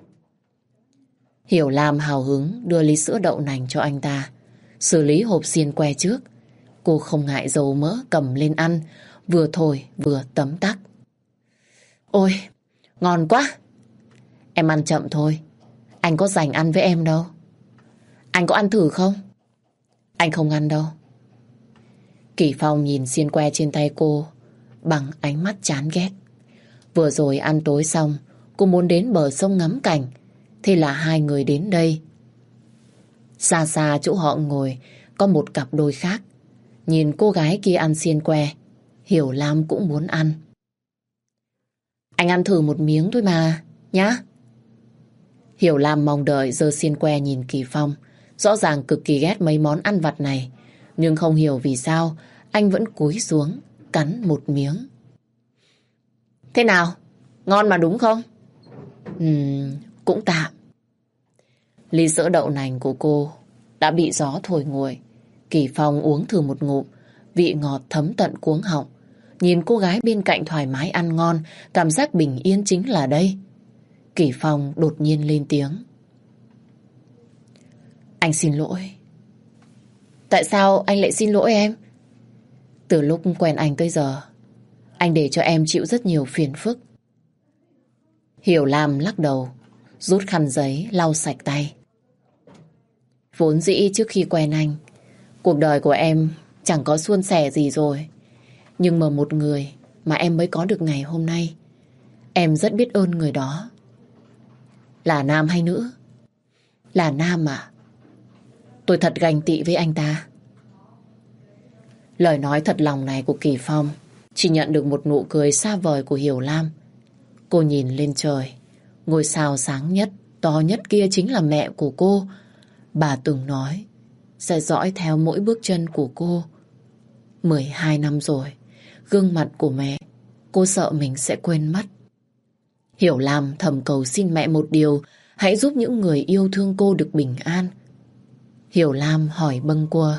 Hiểu Lam hào hứng đưa ly sữa đậu nành cho anh ta. Xử lý hộp xiên que trước. Cô không ngại dầu mỡ cầm lên ăn, vừa thổi vừa tấm tắc. Ôi, ngon quá. Em ăn chậm thôi. Anh có rảnh ăn với em đâu. Anh có ăn thử không? Anh không ăn đâu. Kỳ Phong nhìn xiên que trên tay cô bằng ánh mắt chán ghét. Vừa rồi ăn tối xong, cô muốn đến bờ sông ngắm cảnh. Thế là hai người đến đây. Xa xa chỗ họ ngồi có một cặp đôi khác. Nhìn cô gái kia ăn xiên que, Hiểu Lam cũng muốn ăn. Anh ăn thử một miếng thôi mà, nhá. Hiểu Lam mong đợi giơ xiên que nhìn Kỳ Phong. Rõ ràng cực kỳ ghét mấy món ăn vặt này. Nhưng không hiểu vì sao anh vẫn cúi xuống cắn một miếng. Thế nào? Ngon mà đúng không? Ừm, cũng tạm. Ly sữa đậu nành của cô đã bị gió thổi nguội. Kỳ Phong uống thử một ngụm, vị ngọt thấm tận cuống họng. Nhìn cô gái bên cạnh thoải mái ăn ngon, cảm giác bình yên chính là đây. Kỳ Phong đột nhiên lên tiếng. Anh xin lỗi. Tại sao anh lại xin lỗi em? Từ lúc quen anh tới giờ, anh để cho em chịu rất nhiều phiền phức. Hiểu Lam lắc đầu, rút khăn giấy lau sạch tay. Vốn dĩ trước khi quen anh, cuộc đời của em chẳng có suôn sẻ gì rồi. Nhưng mà một người mà em mới có được ngày hôm nay, em rất biết ơn người đó. Là nam hay nữ? Là nam à? Tôi thật ganh tị với anh ta. Lời nói thật lòng này của Kỳ Phong chỉ nhận được một nụ cười xa vời của Hiểu Lam. Cô nhìn lên trời. Ngôi sao sáng nhất, to nhất kia chính là mẹ của cô. Bà từng nói sẽ dõi theo mỗi bước chân của cô. mười hai năm rồi, gương mặt của mẹ cô sợ mình sẽ quên mất. Hiểu Lam thầm cầu xin mẹ một điều, hãy giúp những người yêu thương cô được bình an. Hiểu Lam hỏi bâng quơ.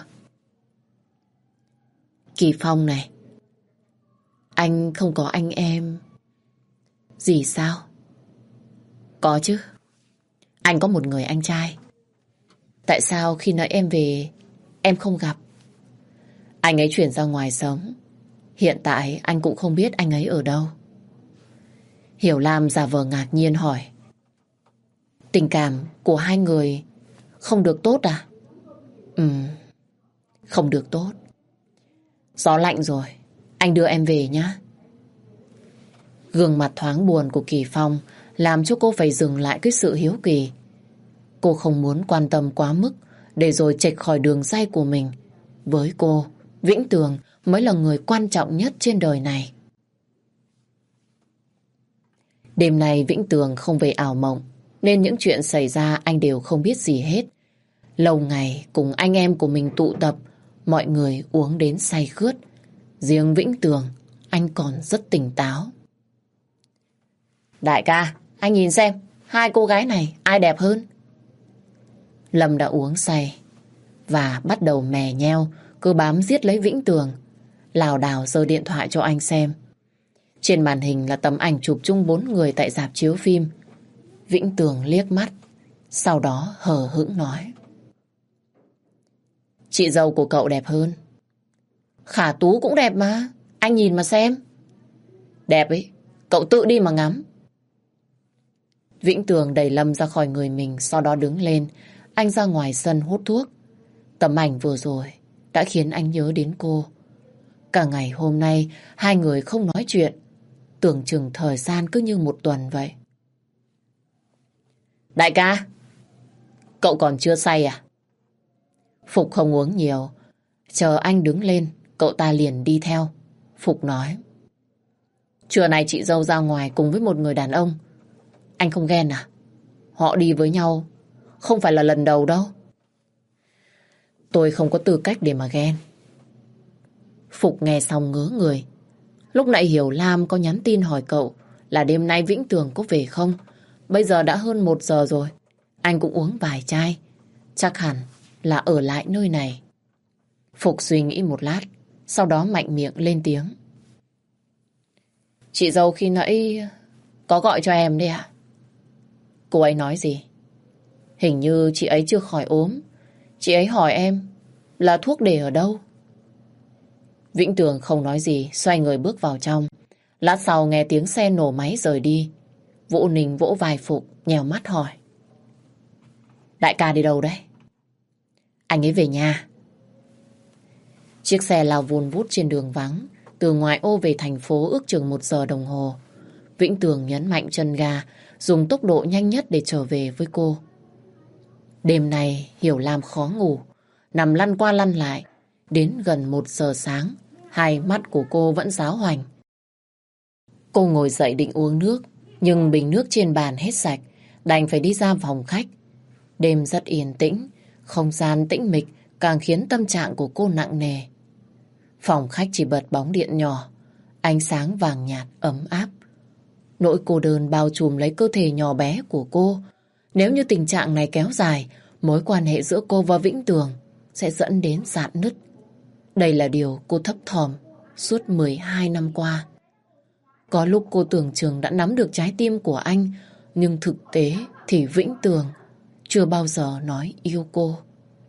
Kỳ Phong này, anh không có anh em gì sao? Có chứ. Anh có một người anh trai. Tại sao khi nãy em về em không gặp? Anh ấy chuyển ra ngoài sống. Hiện tại anh cũng không biết anh ấy ở đâu. Hiểu Lam giả vờ ngạc nhiên hỏi. Tình cảm của hai người không được tốt à? Ừ, không được tốt. Gió lạnh rồi, anh đưa em về nhé. Gương mặt thoáng buồn của Kỳ Phong làm cho cô phải dừng lại cái sự hiếu kỳ. Cô không muốn quan tâm quá mức để rồi chệch khỏi đường ray của mình. Với cô, Vĩnh Tường mới là người quan trọng nhất trên đời này. Đêm nay Vĩnh Tường không về ảo mộng, nên những chuyện xảy ra anh đều không biết gì hết. Lâu ngày cùng anh em của mình tụ tập, mọi người uống đến say khướt. Riêng Vĩnh Tường, anh còn rất tỉnh táo. Đại ca, anh nhìn xem, hai cô gái này ai đẹp hơn? Lâm đã uống say và bắt đầu mè nheo, cứ bám giết lấy Vĩnh Tường. Lảo đảo giơ điện thoại cho anh xem. Trên màn hình là tấm ảnh chụp chung bốn người tại rạp chiếu phim. Vĩnh Tường liếc mắt, Sau đó hờ hững nói. Chị dâu của cậu đẹp hơn. Khả Tú cũng đẹp mà. Anh nhìn mà xem. Đẹp ấy. Cậu tự đi mà ngắm. Vĩnh Tường đẩy Lâm ra khỏi người mình, sau đó đứng lên. Anh ra ngoài sân hút thuốc. Tấm ảnh vừa rồi đã khiến anh nhớ đến cô. Cả ngày hôm nay hai người không nói chuyện. Tưởng chừng thời gian cứ như một tuần vậy. Đại ca, cậu còn chưa say à? Phục không uống nhiều. Chờ anh đứng lên, cậu ta liền đi theo. Phục nói. Trưa nay chị dâu ra ngoài cùng với một người đàn ông. Anh không ghen à? Họ đi với nhau không phải là lần đầu đâu. Tôi không có tư cách để mà ghen. Phục nghe xong ngớ người. Lúc nãy Hiểu Lam có nhắn tin hỏi cậu là đêm nay Vĩnh Tường có về không. Bây giờ đã hơn một giờ rồi. Anh cũng uống vài chai. Chắc hẳn là ở lại nơi này. Phục suy nghĩ một lát, sau đó mạnh miệng lên tiếng. Chị dâu khi nãy có gọi cho em đấy ạ. Cô ấy nói gì? Hình như chị ấy chưa khỏi ốm. Chị ấy hỏi em là thuốc để ở đâu. Vĩnh Tường không nói gì, xoay người bước vào trong. Lát sau nghe tiếng xe nổ máy rời đi. Vũ Ninh vỗ vai Phục, nhèo mắt hỏi. Đại ca đi đâu đấy? Anh ấy về nhà. Chiếc xe lao vun vút trên đường vắng, từ ngoại ô về thành phố ước chừng một giờ đồng hồ. Vĩnh Tường nhấn mạnh chân ga, dùng tốc độ nhanh nhất để trở về với cô. Đêm nay Hiểu Lam khó ngủ, nằm lăn qua lăn lại. Đến gần một giờ sáng, hai mắt của cô vẫn ráo hoành. Cô ngồi dậy định uống nước, nhưng bình nước trên bàn hết sạch, đành phải đi ra phòng khách. Đêm rất yên tĩnh, không gian tĩnh mịch càng khiến tâm trạng của cô nặng nề. Phòng khách chỉ bật bóng điện nhỏ, ánh sáng vàng nhạt ấm áp. Nỗi cô đơn bao trùm lấy cơ thể nhỏ bé của cô. Nếu như tình trạng này kéo dài, mối quan hệ giữa cô và Vĩnh Tường sẽ dẫn đến rạn nứt. Đây là điều cô thấp thỏm suốt mười hai năm qua. Có lúc cô tưởng chừng đã nắm được trái tim của anh, nhưng thực tế thì Vĩnh Tường chưa bao giờ nói yêu cô.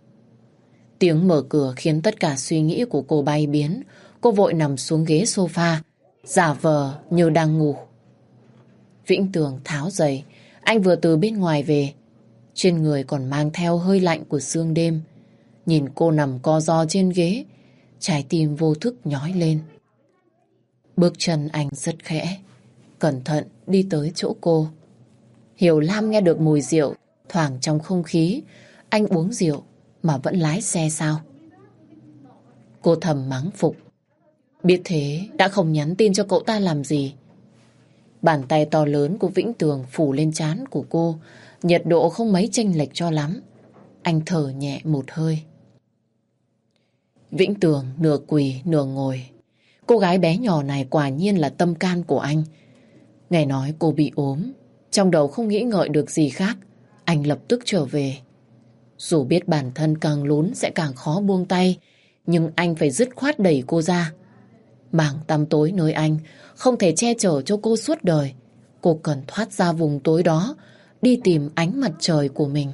Tiếng mở cửa khiến tất cả suy nghĩ của cô bay biến. Cô vội nằm xuống ghế sofa, giả vờ như đang ngủ. Vĩnh Tường tháo giày. Anh vừa từ bên ngoài về. Trên người còn mang theo hơi lạnh của sương đêm. Nhìn cô nằm co ro trên ghế, trái tim vô thức nhói lên. Bước chân anh rất khẽ, cẩn thận đi tới chỗ cô. Hiểu Lam nghe được mùi rượu thoảng trong không khí. Anh uống rượu mà vẫn lái xe sao? Cô thầm mắng Phục. Biết thế đã không nhắn tin cho cậu ta làm gì. Bàn tay to lớn của Vĩnh Tường phủ lên trán của cô. Nhiệt độ không mấy chênh lệch cho lắm. Anh thở nhẹ một hơi. Vĩnh Tường nửa quỳ nửa ngồi. Cô gái bé nhỏ này quả nhiên là tâm can của anh. Nghe nói cô bị ốm, trong đầu không nghĩ ngợi được gì khác. Anh lập tức trở về. Dù biết bản thân càng lún sẽ càng khó buông tay, nhưng anh phải dứt khoát đẩy cô ra. Mảng tăm tối nơi anh không thể che chở cho cô suốt đời. Cô cần thoát ra vùng tối đó, đi tìm ánh mặt trời của mình.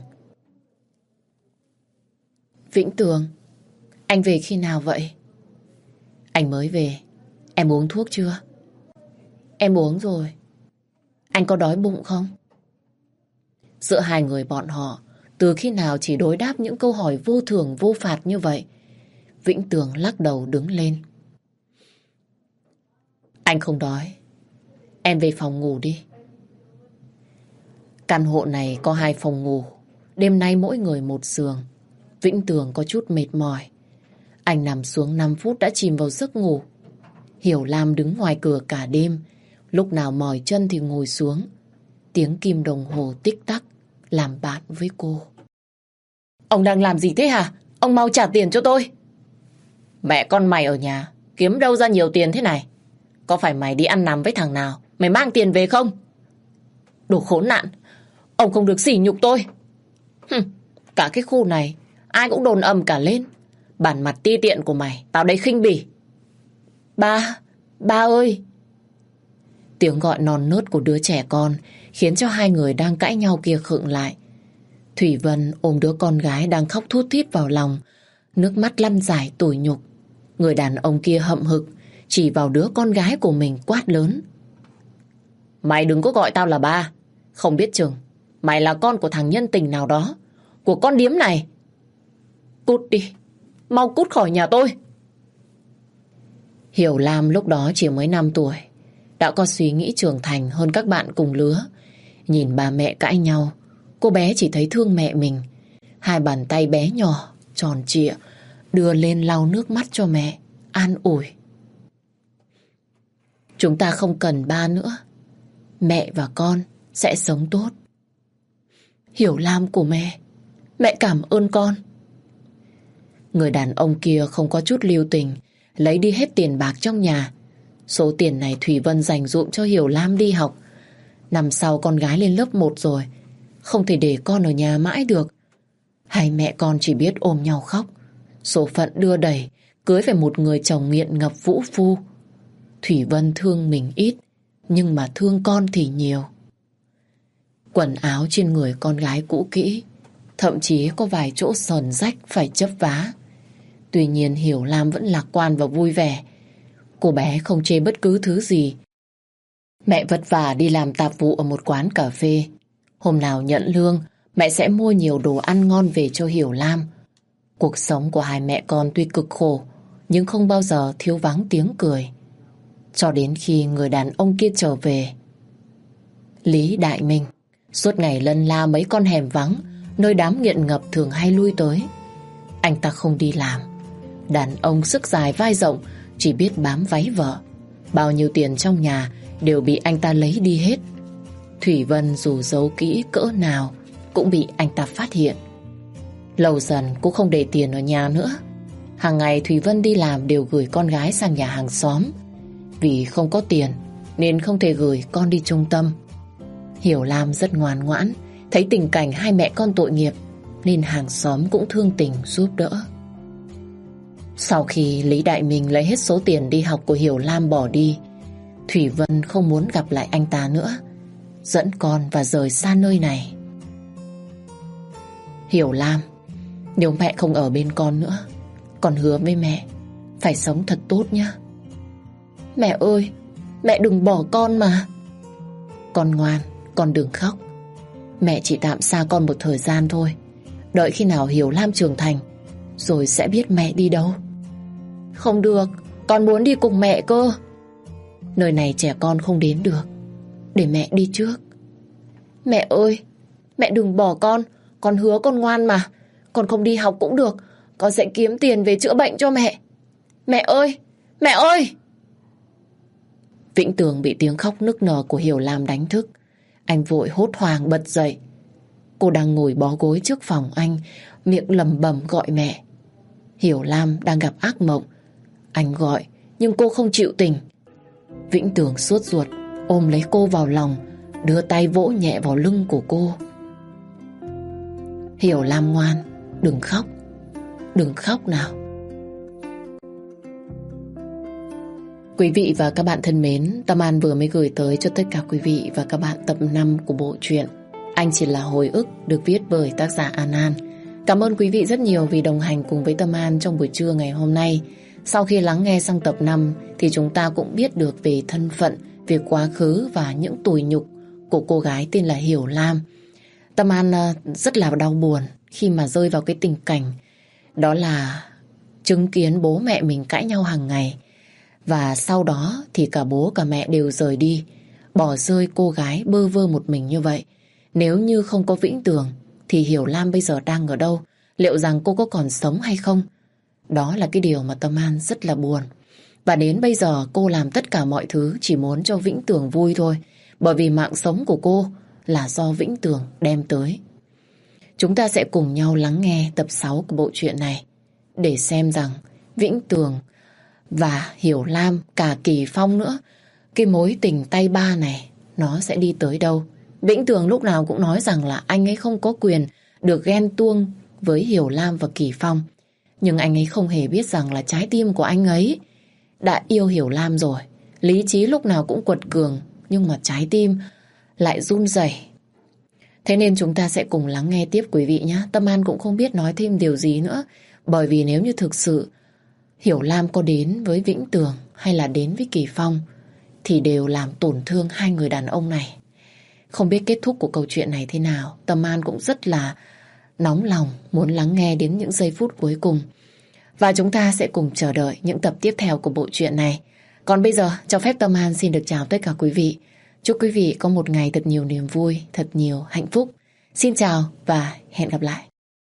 Vĩnh Tường, anh về khi nào vậy? Anh mới về. Em uống thuốc chưa? Em uống rồi. Anh có đói bụng không? Giữa hai người bọn họ, từ khi nào chỉ đối đáp những câu hỏi vô thưởng vô phạt như vậy? Vĩnh Tường lắc đầu đứng lên. Anh không đói. Em về phòng ngủ đi. Căn hộ này có hai phòng ngủ. Đêm nay mỗi người một giường. Vĩnh Tường có chút mệt mỏi. Anh nằm xuống năm phút đã chìm vào giấc ngủ. Hiểu Lam đứng ngoài cửa cả đêm. Lúc nào mỏi chân thì ngồi xuống. Tiếng kim đồng hồ tích tắc làm bạn với cô. Ông đang làm gì thế hả? Ông mau trả tiền cho tôi. Mẹ con mày ở nhà kiếm đâu ra nhiều tiền thế này? Có phải mày đi ăn nằm với thằng nào mày mang tiền về không? Đồ khốn nạn. Ông không được sỉ nhục tôi. Hừm, cả cái khu này ai cũng đồn ầm cả lên. Bản mặt ti tiện của mày tao đây khinh bỉ. Ba, ba ơi. Tiếng gọi non nớt của đứa trẻ con khiến cho hai người đang cãi nhau kia khựng lại. Thủy Vân ôm đứa con gái đang khóc thút thít vào lòng, nước mắt lăn dài tủi nhục. Người đàn ông kia hậm hực, chỉ vào đứa con gái của mình quát lớn. Mày đừng có gọi tao là ba. Không biết chừng mày là con của thằng nhân tình nào đó, của con điếm này. Cút đi, mau cút khỏi nhà tôi. Hiểu Lam lúc đó chỉ mới năm tuổi, đã có suy nghĩ trưởng thành hơn các bạn cùng lứa. Nhìn ba mẹ cãi nhau, cô bé chỉ thấy thương mẹ mình. Hai bàn tay bé nhỏ, tròn trịa, đưa lên lau nước mắt cho mẹ, an ủi. Chúng ta không cần ba nữa. Mẹ và con sẽ sống tốt. Hiểu Lam của mẹ, mẹ cảm ơn con. Người đàn ông kia không có chút lưu tình, lấy đi hết tiền bạc trong nhà. Số tiền này Thủy Vân dành dụm cho Hiểu Lam đi học. Năm sau con gái lên lớp một rồi, không thể để con ở nhà mãi được. Hai mẹ con chỉ biết ôm nhau khóc. Số phận đưa đẩy, cưới phải một người chồng nghiện ngập vũ phu. Thủy Vân thương mình ít, nhưng mà thương con thì nhiều. Quần áo trên người con gái cũ kỹ, thậm chí có vài chỗ sờn rách phải chấp vá. Tuy nhiên Hiểu Lam vẫn lạc quan và vui vẻ. Cô bé không chê bất cứ thứ gì. Mẹ vất vả đi làm tạp vụ ở một quán cà phê. Hôm nào nhận lương, mẹ sẽ mua nhiều đồ ăn ngon về cho Hiểu Lam. Cuộc sống của hai mẹ con tuy cực khổ, nhưng không bao giờ thiếu vắng tiếng cười. Cho đến khi người đàn ông kia trở về. Lý Đại Minh suốt ngày lân la mấy con hẻm vắng, nơi đám nghiện ngập thường hay lui tới. Anh ta không đi làm. Đàn ông sức dài vai rộng, chỉ biết bám váy vợ. Bao nhiêu tiền trong nhà đều bị anh ta lấy đi hết. Thủy Vân dù giấu kỹ cỡ nào cũng bị anh ta phát hiện. Lâu dần cũng không để tiền ở nhà nữa. Hàng ngày Thủy Vân đi làm đều gửi con gái sang nhà hàng xóm. Vì không có tiền nên không thể gửi con đi trung tâm. Hiểu Lam rất ngoan ngoãn, thấy tình cảnh hai mẹ con tội nghiệp nên hàng xóm cũng thương tình giúp đỡ. Sau khi Lý Đại Minh lấy hết số tiền đi học của Hiểu Lam bỏ đi, Thủy Vân không muốn gặp lại anh ta nữa, dẫn con và rời xa nơi này. Hiểu Lam, nếu mẹ không ở bên con nữa, con hứa với mẹ phải sống thật tốt nhé. Mẹ ơi, mẹ đừng bỏ con mà. Con ngoan, con đừng khóc. Mẹ chỉ tạm xa con một thời gian thôi. Đợi khi nào Hiểu Lam trưởng thành rồi sẽ biết mẹ đi đâu. Không được, con muốn đi cùng mẹ cơ. Nơi này trẻ con không đến được. Để mẹ đi trước. Mẹ ơi, mẹ đừng bỏ con. Con hứa con ngoan mà. Con không đi học cũng được. Con sẽ kiếm tiền về chữa bệnh cho mẹ. Mẹ ơi, mẹ ơi. Vĩnh Tường bị tiếng khóc nức nở của Hiểu Lam đánh thức. Anh vội hốt hoảng bật dậy. Cô đang ngồi bó gối trước phòng anh, miệng lẩm bẩm gọi mẹ. Hiểu Lam đang gặp ác mộng. Anh gọi nhưng cô không chịu tỉnh. Vĩnh Tường sốt ruột ôm lấy cô vào lòng, đưa tay vỗ nhẹ vào lưng của cô. Hiểu Lam ngoan, đừng khóc. Đừng khóc nào. Quý vị và các bạn thân mến, Tâm An vừa mới gửi tới cho tất cả quý vị và các bạn tập năm của bộ truyện Anh Chỉ Là Hồi Ức, được viết bởi tác giả An An. Cảm ơn quý vị rất nhiều vì đồng hành cùng với Tâm An trong buổi trưa ngày hôm nay. Sau khi lắng nghe xong tập năm thì chúng ta cũng biết được về thân phận, về quá khứ và những tủi nhục của cô gái tên là Hiểu Lam. Tâm An rất là đau buồn khi mà rơi vào cái tình cảnh đó là chứng kiến bố mẹ mình cãi nhau hàng ngày. Và sau đó thì cả bố cả mẹ đều rời đi, bỏ rơi cô gái bơ vơ một mình như vậy. Nếu như không có Vĩnh Tường thì Hiểu Lam bây giờ đang ở đâu? Liệu rằng cô có còn sống hay không? Đó là cái điều mà Tâm An rất là buồn. Và đến bây giờ cô làm tất cả mọi thứ chỉ muốn cho Vĩnh Tường vui thôi. Bởi vì mạng sống của cô là do Vĩnh Tường đem tới. Chúng ta sẽ cùng nhau lắng nghe tập sáu của bộ truyện này để xem rằng Vĩnh Tường và Hiểu Lam, cả Kỳ Phong nữa, cái mối tình tay ba này nó sẽ đi tới đâu. Vĩnh Tường lúc nào cũng nói rằng là anh ấy không có quyền được ghen tuông với Hiểu Lam và Kỳ Phong. Nhưng anh ấy không hề biết rằng là trái tim của anh ấy đã yêu Hiểu Lam rồi. Lý trí lúc nào cũng quật cường, nhưng mà trái tim lại run rẩy. Thế nên chúng ta sẽ cùng lắng nghe tiếp quý vị nhé. Tâm An cũng không biết nói thêm điều gì nữa. Bởi vì nếu như thực sự Hiểu Lam có đến với Vĩnh Tường hay là đến với Kỳ Phong thì đều làm tổn thương hai người đàn ông này. Không biết kết thúc của câu chuyện này thế nào. Tâm An cũng rất là nóng lòng muốn lắng nghe đến những giây phút cuối cùng. Và chúng ta sẽ cùng chờ đợi những tập tiếp theo của bộ truyện này. Còn bây giờ, cho phép Tâm An xin được chào tất cả quý vị. Chúc quý vị có một ngày thật nhiều niềm vui, thật nhiều hạnh phúc. Xin chào và hẹn gặp lại.